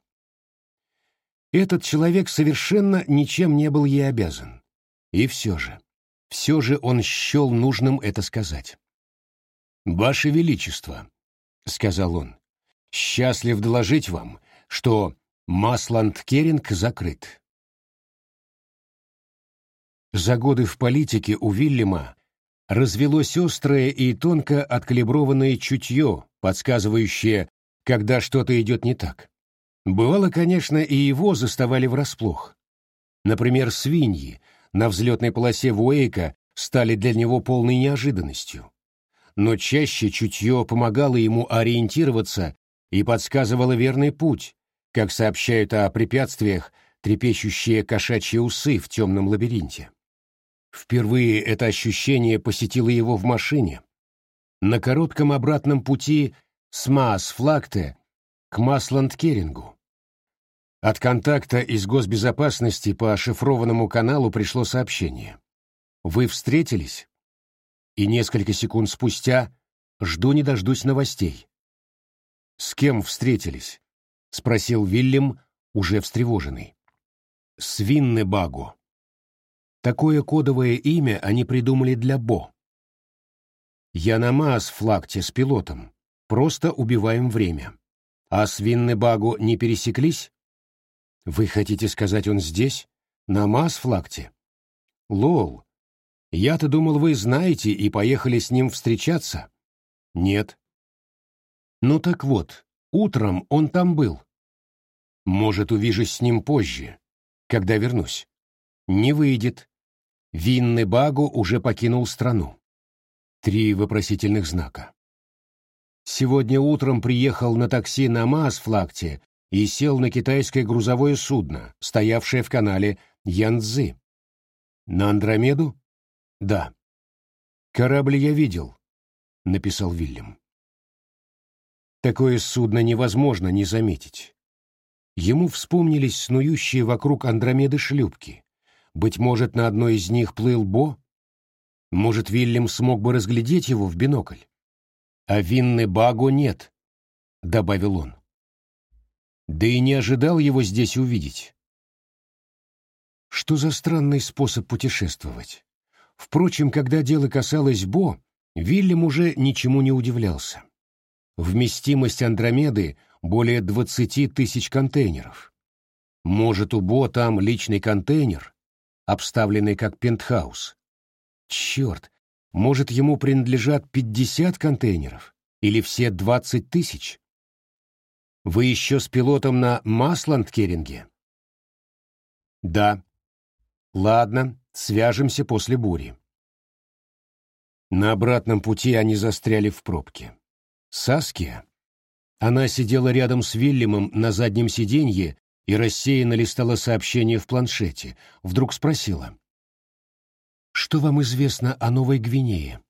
A: Этот человек совершенно ничем не был ей обязан. И все же он счел нужным это сказать. «Ваше Величество», — сказал он, — «счастлив доложить вам, что Масланд-Керинг закрыт». За годы в политике у Вильяма развелось острое и тонко откалиброванное чутье, подсказывающее, когда что-то идет не так. Бывало, конечно, и его заставали врасплох. Например, свиньи на взлетной полосе Вуэйка стали для него полной неожиданностью. Но чаще чутье помогало ему ориентироваться и подсказывало верный путь, как сообщают о препятствиях трепещущие кошачьи усы в темном лабиринте. Впервые это ощущение посетило его в машине, на коротком обратном пути с Маасфлакте к Масланд-Керингу. От контакта из госбезопасности по шифрованному каналу пришло сообщение. «Вы встретились?» И несколько секунд спустя «Жду не дождусь новостей». «С кем встретились?» — спросил Вильям, уже встревоженный. «С Виннебаго». Такое кодовое имя они придумали для Бо. «Я на Маасфлакте с пилотом. Просто убиваем время. А с Виннебаго не пересеклись?» «Вы хотите сказать, он здесь? На Маасфлакте?» «Лол, я-то думал, вы знаете и поехали с ним встречаться». «Нет». «Ну так вот, утром он там был». «Может, увижусь с ним позже, когда вернусь». «Не выйдет. Виннебаго уже покинул страну». 3 вопросительных знака. «Сегодня утром приехал на такси на Маасфлакте и сел на китайское грузовое судно, стоявшее в канале Янцзы. На Андромеду? Да. Корабль я видел, написал Вильям. Такое судно невозможно не заметить. Ему вспомнились снующие вокруг Андромеды шлюпки. Быть может, на одной из них плыл Бо? Может, Вильям смог бы разглядеть его в бинокль? А Виннебаго нет, добавил он. Да и не ожидал его здесь увидеть. Что за странный способ путешествовать? Впрочем, когда дело касалось Бо, Вильям уже ничему не удивлялся. Вместимость Андромеды более 20 тысяч контейнеров. Может, у Бо там личный контейнер, обставленный как пентхаус. Черт, может, ему принадлежат 50 контейнеров или все 20 тысяч? Вы еще с пилотом на Масланд-Керринге? Да. Ладно, свяжемся после бури. На обратном пути они застряли в пробке. Саския. Она сидела рядом с Вильямом на заднем сиденье и рассеянно листала сообщения в планшете. Вдруг спросила: «Что вам известно о Новой Гвинее?»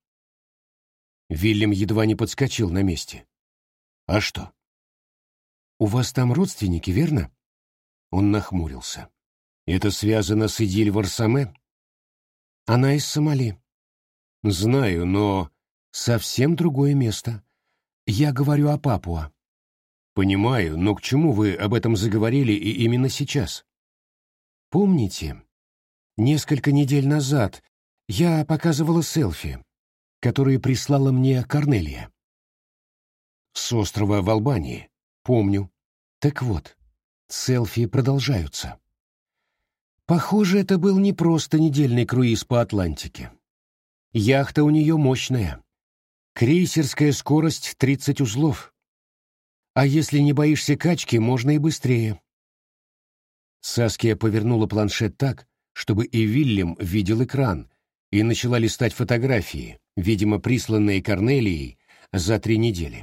A: Вильям едва не подскочил на месте. «А что?» «У вас там родственники, верно?» Он нахмурился. «Это связано с Идиль Варсаме?» «Она из Сомали». «Знаю, но совсем другое место. Я говорю о Папуа». «Понимаю, но к чему вы об этом заговорили и именно сейчас?» «Помните, несколько недель назад я показывала селфи, которые прислала мне Корнелия?» «С острова в Албании. Помню. Так вот, селфи продолжаются. Похоже, это был не просто недельный круиз по Атлантике. Яхта у нее мощная. Крейсерская скорость 30 узлов. А если не боишься качки, можно и быстрее». Саския повернула планшет так, чтобы и Вильям видел экран, и начала листать фотографии, видимо, присланные Корнелией за 3 недели.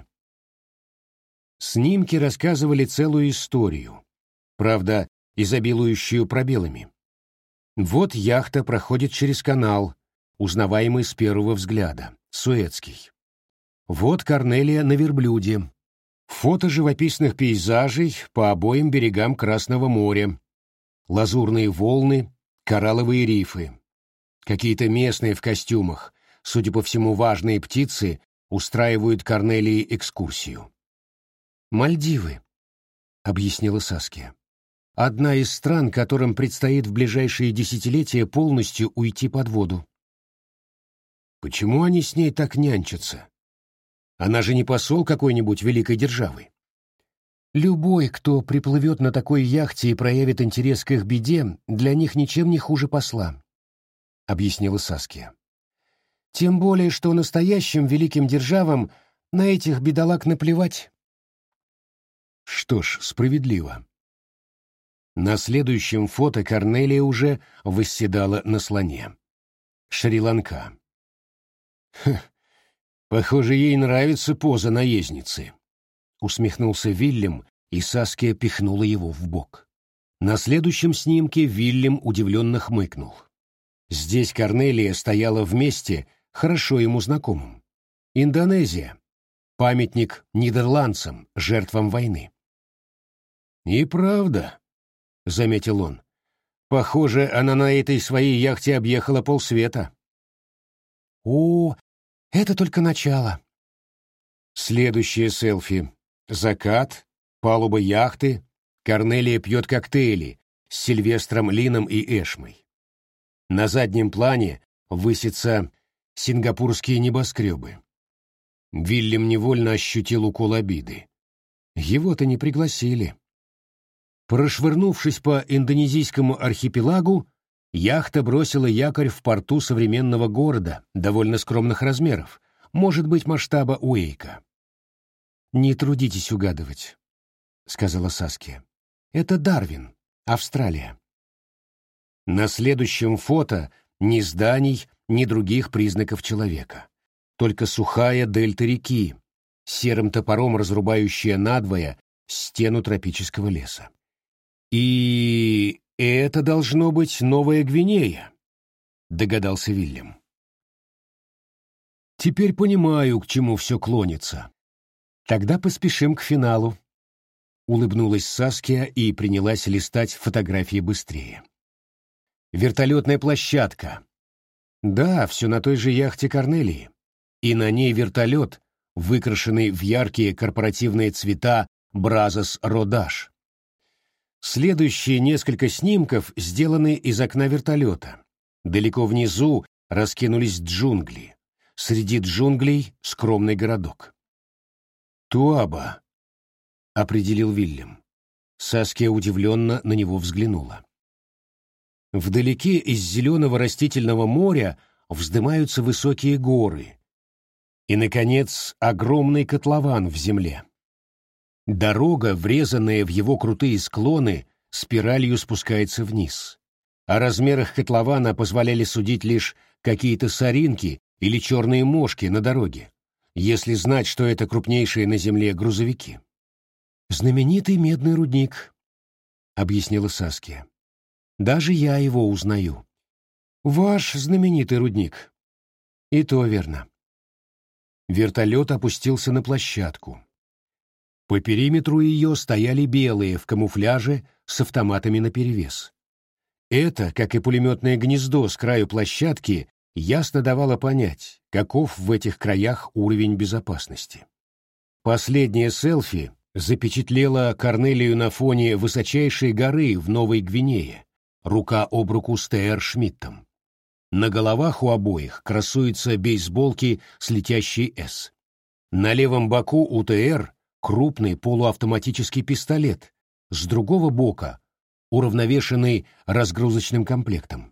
A: Снимки рассказывали целую историю, правда, изобилующую пробелами. Вот яхта проходит через канал, узнаваемый с первого взгляда, Суэцкий. Вот Корнелия на верблюде. Фото живописных пейзажей по обоим берегам Красного моря. Лазурные волны, коралловые рифы. Какие-то местные в костюмах, судя по всему, важные птицы, устраивают Корнелии экскурсию. «Мальдивы», — объяснила Саския. «Одна из стран, которым предстоит в ближайшие десятилетия полностью уйти под воду». «Почему они с ней так нянчатся? Она же не посол какой-нибудь великой державы». «Любой, кто приплывет на такой яхте и проявит интерес к их беде, для них ничем не хуже посла», — объяснила Саския. «Тем более, что настоящим великим державам на этих бедолаг наплевать». Что ж, справедливо. На следующем фото Корнелия уже восседала на слоне. Шри-Ланка. Похоже, ей нравится поза наездницы. Усмехнулся Вильям, и Саския пихнула его в бок. На следующем снимке Вильям удивленно хмыкнул. Здесь Корнелия стояла вместе, хорошо ему знакомым. Индонезия. Памятник нидерландцам, жертвам войны. «И правда», — заметил он, — «похоже, она на этой своей яхте объехала полсвета». «О, это только начало». Следующее селфи. Закат, палуба яхты, Корнелия пьет коктейли с Сильвестром Лином и Эшмой. На заднем плане высятся сингапурские небоскребы. Вильям невольно ощутил укол обиды. Его-то не пригласили. Прошвырнувшись по индонезийскому архипелагу, яхта бросила якорь в порту современного города, довольно скромных размеров, может быть, масштаба Уэйка. «Не трудитесь угадывать», — сказала Саския. «Это Дарвин, Австралия». На следующем фото ни зданий, ни других признаков человека. Только сухая дельта реки, серым топором разрубающая надвое стену тропического леса. И это должно быть Новая Гвинея. догадался Вильям. Теперь понимаю, к чему все клонится. Тогда поспешим к финалу. Улыбнулась Саския и принялась листать фотографии быстрее. Вертолетная площадка. Да, все на той же яхте Корнелии. И на ней вертолет, выкрашенный в яркие корпоративные цвета Бразос Родаш. Следующие несколько снимков сделаны из окна вертолета. Далеко внизу раскинулись джунгли. Среди джунглей скромный городок. «Туаба», — определил Вильям. Саския удивленно на него взглянула. Вдалеке из зеленого растительного моря вздымаются высокие горы. И, наконец, огромный котлован в земле. Дорога, врезанная в его крутые склоны, спиралью спускается вниз. О размерах котлована позволяли судить лишь какие-то соринки или черные мошки на дороге, если знать, что это крупнейшие на земле грузовики. «Знаменитый медный рудник», — объяснила Саския. «Даже я его узнаю». «Ваш знаменитый рудник». «И то верно». Вертолет опустился на площадку. По периметру ее стояли белые в камуфляже с автоматами наперевес. Это, как и пулеметное гнездо с краю площадки, ясно давало понять, каков в этих краях уровень безопасности. Последнее селфи запечатлело Корнелию на фоне высочайшей горы в Новой Гвинее, рука об руку с Т.Р. Шмидтом. На головах у обоих красуются бейсболки с летящей «С». На левом боку у Т.Р. крупный полуавтоматический пистолет, с другого бока уравновешенный разгрузочным комплектом.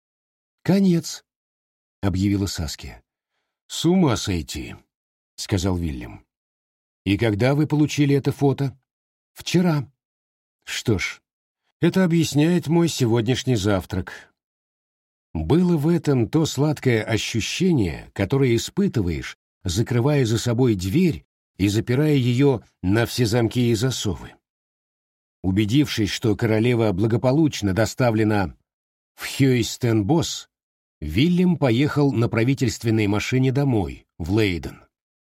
A: «Конец», — объявила Саския. «С ума сойти», — сказал Вильям. «И когда вы получили это фото?» «Вчера». «Что ж, это объясняет мой сегодняшний завтрак». Было в этом то сладкое ощущение, которое испытываешь, закрывая за собой дверь и запирая ее на все замки и засовы. Убедившись, что королева благополучно доставлена в Хьюистон-Босс, Вильям поехал на правительственной машине домой, в Лейден.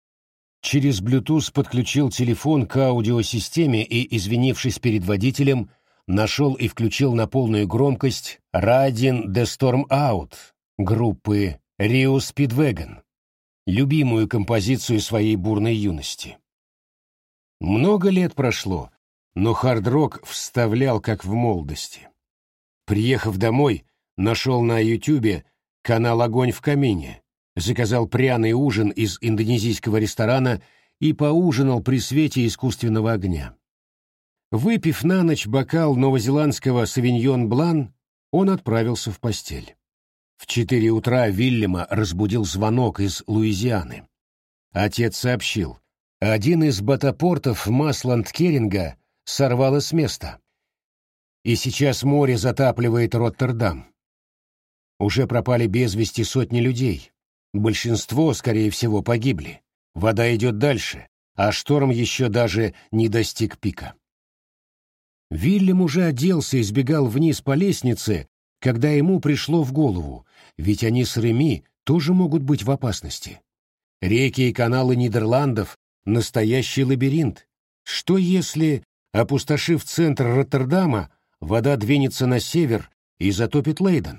A: Через Bluetooth подключил телефон к аудиосистеме и, извинившись перед водителем, нашел и включил на полную громкость «Riding the Storm Out» группы Rio Speedwagon, любимую композицию своей бурной юности. Много лет прошло, но хард-рок вставлял, как в молодости. Приехав домой, нашел на Ютубе канал «Огонь в камине», заказал пряный ужин из индонезийского ресторана и поужинал при свете искусственного огня. Выпив на ночь бокал новозеландского «Савиньон Блан», он отправился в постель. В 4 утра Вильяма разбудил звонок из Луизианы. Отец сообщил, один из батапортов Масланд-Керринга сорвало с места, и сейчас море затапливает Роттердам. Уже пропали без вести сотни людей. Большинство, скорее всего, погибли. Вода идет дальше, а шторм еще даже не достиг пика. Вильям уже оделся и сбегал вниз по лестнице, когда ему пришло в голову, ведь они с Реми тоже могут быть в опасности. Реки и каналы Нидерландов — настоящий лабиринт. Что если, опустошив центр Роттердама, вода двинется на север и затопит Лейден?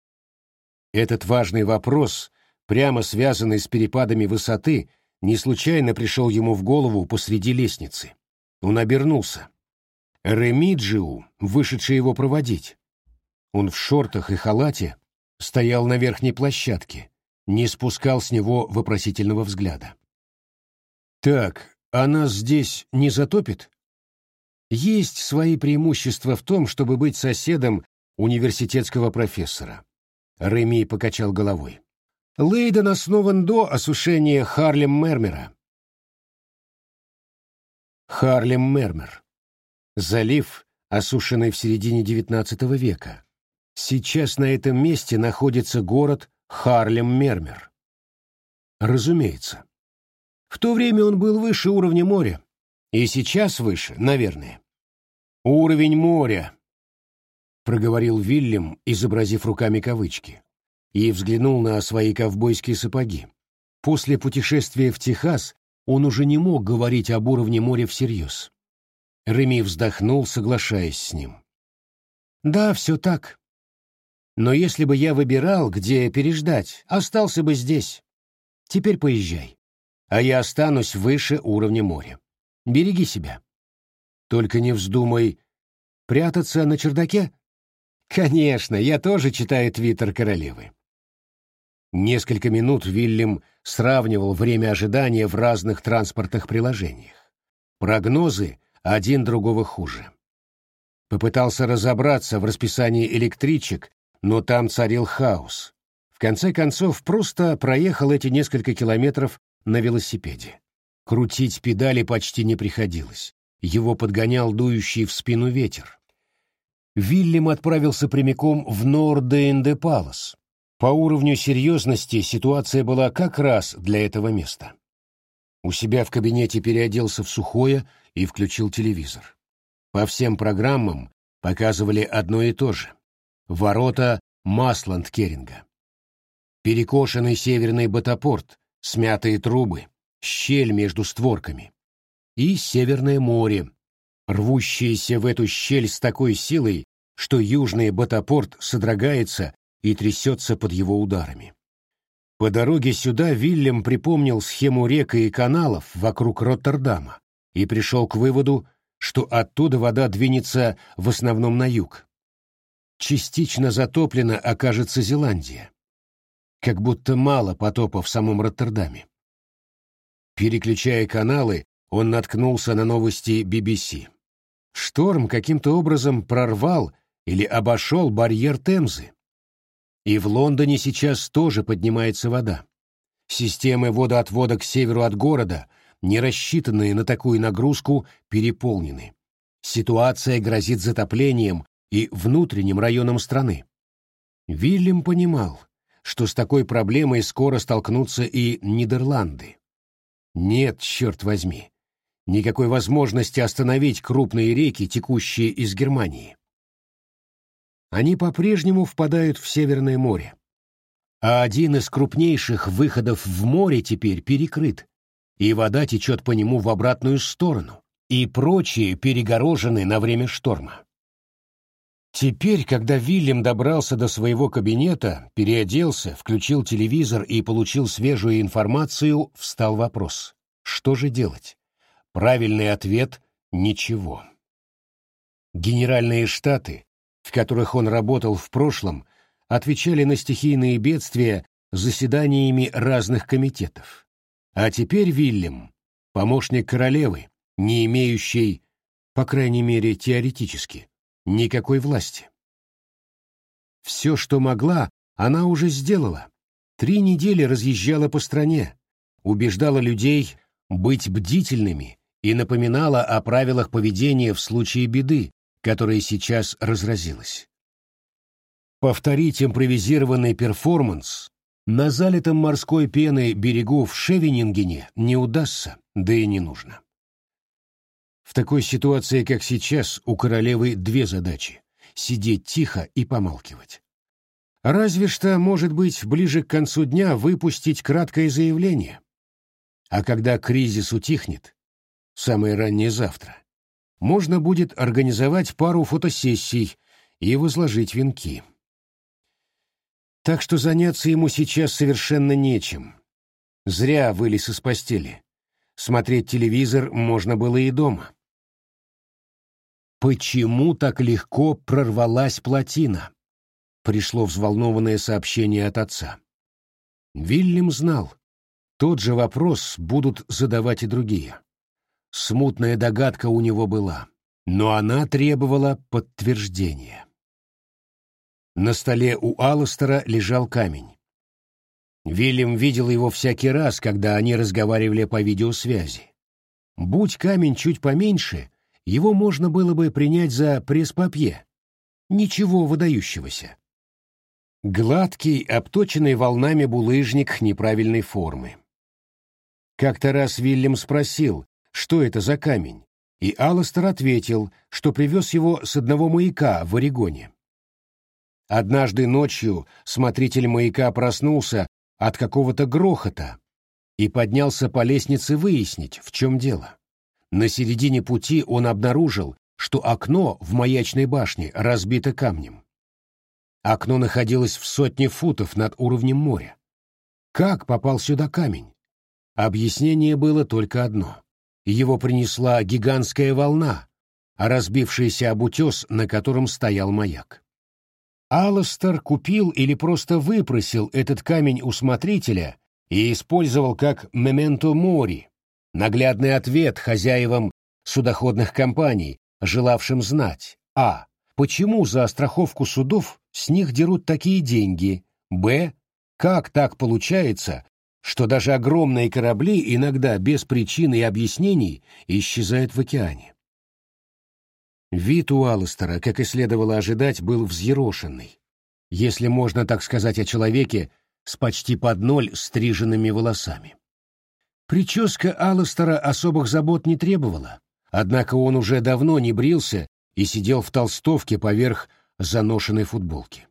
A: Этот важный вопрос, прямо связанный с перепадами высоты, не случайно пришел ему в голову посреди лестницы. Он обернулся. Ремиджиу, вышедший его проводить. Он в шортах и халате стоял на верхней площадке, не спускал с него вопросительного взгляда. «Так, а нас здесь не затопит?» Есть свои преимущества в том, чтобы быть соседом университетского профессора. Реми покачал головой. Лейден основан до осушения Харлем-Мермера. Харлем-Мермер. Залив, осушенный в середине XIX века. Сейчас на этом месте находится город Харлем-Мермер. Разумеется. В то время он был выше уровня моря. И сейчас выше, наверное. «Уровень моря», — проговорил Вильям, изобразив руками кавычки. и взглянул на свои ковбойские сапоги. После путешествия в Техас он уже не мог говорить об уровне моря всерьез. Реми вздохнул, соглашаясь с ним. «Да, все так. Но если бы я выбирал, где переждать, остался бы здесь. Теперь поезжай, а я останусь выше уровня моря. Береги себя. Только не вздумай прятаться на чердаке?» «Конечно, я тоже читаю твиттер королевы». Несколько минут Вильям сравнивал время ожидания в разных транспортных приложениях. Прогнозы один другого хуже. Попытался разобраться в расписании электричек, но там царил хаос. В конце концов, просто проехал эти несколько километров на велосипеде. Крутить педали почти не приходилось. Его подгонял дующий в спину ветер. Вильям отправился прямиком в Нордейн-де-Палас. По уровню серьезности ситуация была как раз для этого места. У себя в кабинете переоделся в сухое и включил телевизор. По всем программам показывали одно и то же. Ворота Масланд-Керринга. Перекошенный северный батопорт, смятые трубы, щель между створками. И Северное море, рвущееся в эту щель с такой силой, что южный батопорт содрогается и трясется под его ударами. По дороге сюда Вильям припомнил схему рек и каналов вокруг Роттердама и пришел к выводу, что оттуда вода двинется в основном на юг. Частично затоплена окажется Зеландия. Как будто мало потопа в самом Роттердаме. Переключая каналы, он наткнулся на новости BBC. Шторм каким-то образом прорвал или обошел барьер Темзы. И в Лондоне сейчас тоже поднимается вода. Системы водоотвода к северу от города, не рассчитанные на такую нагрузку, переполнены. Ситуация грозит затоплением и внутренним районам страны. Вильям понимал, что с такой проблемой скоро столкнутся и Нидерланды. Нет, черт возьми, никакой возможности остановить крупные реки, текущие из Германии. Они по-прежнему впадают в Северное море. А один из крупнейших выходов в море теперь перекрыт, и вода течет по нему в обратную сторону, и прочие перегорожены на время шторма. Теперь, когда Вильям добрался до своего кабинета, переоделся, включил телевизор и получил свежую информацию, встал вопрос: что же делать? Правильный ответ — ничего. Генеральные штаты, в которых он работал в прошлом, отвечали на стихийные бедствия заседаниями разных комитетов. А теперь Вильям — помощник королевы, не имеющий, по крайней мере теоретически, никакой власти. Все, что могла, она уже сделала. 3 недели разъезжала по стране, убеждала людей быть бдительными и напоминала о правилах поведения в случае беды, которая сейчас разразилась. Повторить импровизированный перформанс на залитом морской пеной берегу в Шевенингене не удастся, да и не нужно. В такой ситуации, как сейчас, у королевы 2 задачи — сидеть тихо и помалкивать. Разве что, может быть, ближе к концу дня выпустить краткое заявление. А когда кризис утихнет, самое раннее завтра, можно будет организовать пару фотосессий и возложить венки. Так что заняться ему сейчас совершенно нечем. Зря вылез из постели. Смотреть телевизор можно было и дома. Почему так легко прорвалась плотина? Пришло взволнованное сообщение от отца. Вильям знал, тот же вопрос будут задавать и другие. Смутная догадка у него была, но она требовала подтверждения. На столе у Алластера лежал камень. Вильям видел его всякий раз, когда они разговаривали по видеосвязи. Будь камень чуть поменьше, его можно было бы принять за пресс-папье. Ничего выдающегося. Гладкий, обточенный волнами булыжник неправильной формы. Как-то раз Вильям спросил, что это за камень, и Алластер ответил, что привез его с одного маяка в Орегоне. Однажды ночью смотритель маяка проснулся от какого-то грохота и поднялся по лестнице выяснить, в чем дело. На середине пути он обнаружил, что окно в маячной башне разбито камнем. Окно находилось в 100 футов над уровнем моря. Как попал сюда камень? Объяснение было только одно. Его принесла гигантская волна, разбившаяся об утес, на котором стоял маяк. Алластер купил или просто выпросил этот камень у смотрителя и использовал как мементо мори, наглядный ответ хозяевам судоходных компаний, желавшим знать: а. Почему за страховку судов с них дерут такие деньги? Б. Как так получается, что даже огромные корабли иногда без причин и объяснений исчезают в океане? Вид у Алластера, как и следовало ожидать, был взъерошенный, если можно так сказать о человеке с почти под ноль стриженными волосами. Прическа Алластера особых забот не требовала, однако он уже давно не брился и сидел в толстовке поверх заношенной футболки.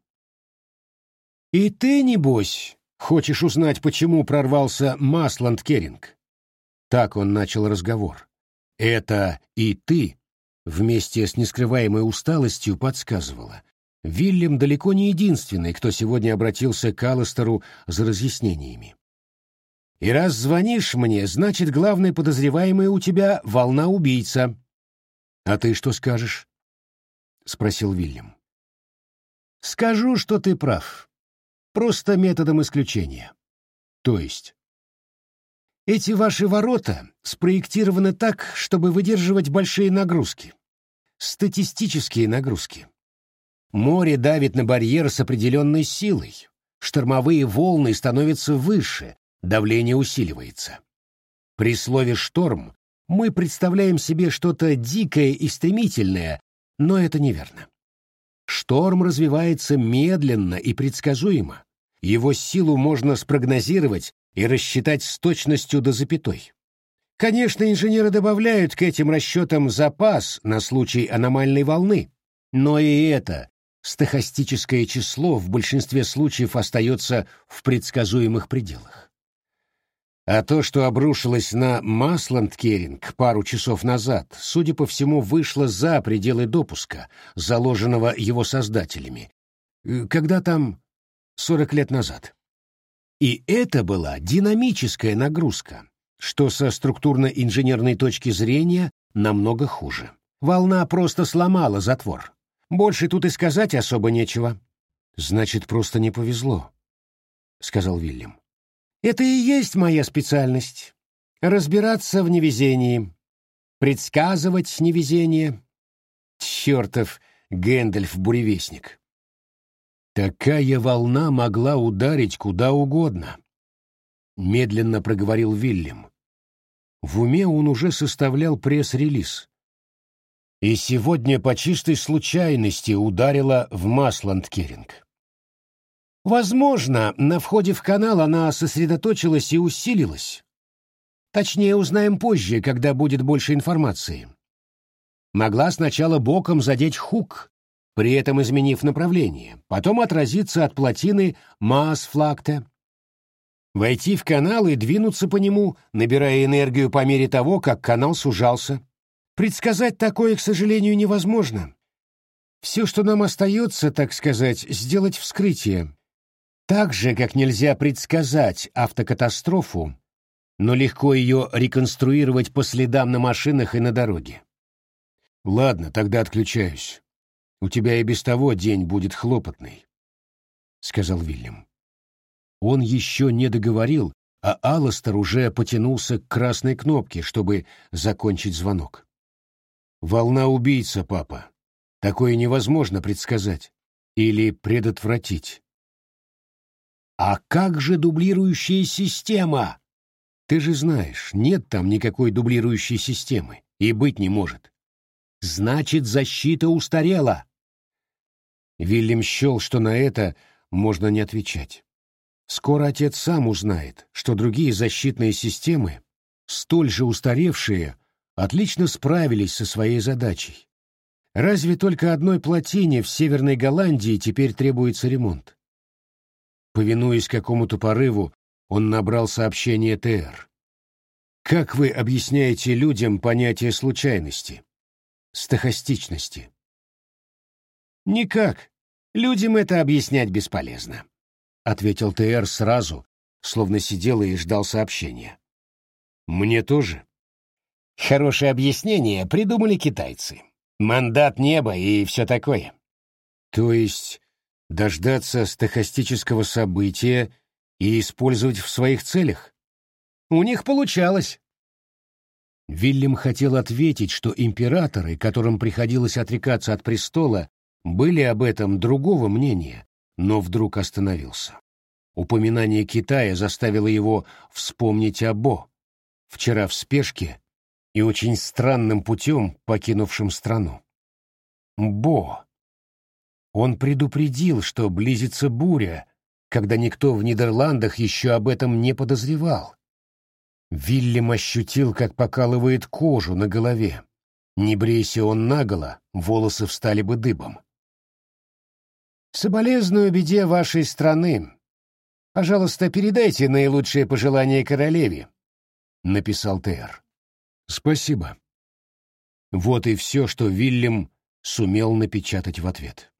A: «И ты, небось, хочешь узнать, почему прорвался Масланд-Керринг?» Так он начал разговор. Это «и ты» вместе с нескрываемой усталостью подсказывала: Вильям далеко не единственный, кто сегодня обратился к Алластеру за разъяснениями. «И раз звонишь мне, значит, главный подозреваемый у тебя — волна-убийца». «А ты что скажешь?» — спросил Вильям. «Скажу, что ты прав. Просто методом исключения». «То есть?» «Эти ваши ворота спроектированы так, чтобы выдерживать большие нагрузки. Статистические нагрузки. Море давит на барьер с определенной силой. Штормовые волны становятся выше, давление усиливается. При слове «шторм» мы представляем себе что-то дикое и стремительное, но это неверно. Шторм развивается медленно и предсказуемо. Его силу можно спрогнозировать и рассчитать с точностью до запятой. Конечно, инженеры добавляют к этим расчетам запас на случай аномальной волны, но и это стохастическое число в большинстве случаев остается в предсказуемых пределах. А то, что обрушилось на Масланд-Керринг пару часов назад, судя по всему, вышло за пределы допуска, заложенного его создателями, когда там 40 лет назад. И это была динамическая нагрузка, что со структурно-инженерной точки зрения намного хуже. Волна просто сломала затвор. Больше тут и сказать особо нечего. «Значит, просто не повезло», — сказал Вильям. «Это и есть моя специальность. Разбираться в невезении. Предсказывать невезение. Чертов Гэндальф-буревестник». «Такая волна могла ударить куда угодно», — медленно проговорил Вильям. В уме он уже составлял пресс-релиз. И сегодня по чистой случайности ударила в Масланд-Керринг. Возможно, на входе в канал она сосредоточилась и усилилась. Точнее, узнаем позже, когда будет больше информации. Могла сначала боком задеть хук, при этом изменив направление, потом отразиться от плотины Маасфлакте, войти в канал и двинуться по нему, набирая энергию по мере того, как канал сужался. Предсказать такое, к сожалению, невозможно. Все, что нам остается, так сказать, сделать вскрытие. Так же, как нельзя предсказать автокатастрофу, но легко ее реконструировать по следам на машинах и на дороге. Ладно, тогда отключаюсь. У тебя и без того день будет хлопотный, — сказал Вильям. Он еще не договорил, а Алластер уже потянулся к красной кнопке, чтобы закончить звонок. «Волна-убийца, папа. Такое невозможно предсказать или предотвратить». «А как же дублирующая система?» «Ты же знаешь, нет там никакой дублирующей системы, и быть не может». «Значит, защита устарела». Вильям счел, что на это можно не отвечать. Скоро отец сам узнает, что другие защитные системы, столь же устаревшие, отлично справились со своей задачей. Разве только одной плотине в Северной Голландии теперь требуется ремонт. Повинуясь какому-то порыву, он набрал сообщение ТР. Как вы объясняете людям понятие случайности, стохастичности? Никак. Людям это объяснять бесполезно, ответил ТР сразу, словно сидел и ждал сообщения. Мне тоже. Хорошее объяснение придумали китайцы. Мандат неба и все такое. То есть дождаться стохастического события и использовать в своих целях? У них получалось. Вильям хотел ответить, что императоры, которым приходилось отрекаться от престола, были об этом другого мнения, но вдруг остановился. Упоминание Китая заставило его вспомнить о Бо, вчера в спешке и очень странным путем покинувшим страну. Бо. Он предупредил, что близится буря, когда никто в Нидерландах еще об этом не подозревал. Вильям ощутил, как покалывает кожу на голове. Не брейся он наголо, волосы встали бы дыбом. «Соболезную беде вашей страны. Пожалуйста, передайте наилучшие пожелания королеве», — написал ТР. «Спасибо». Вот и все, что Вильям сумел напечатать в ответ.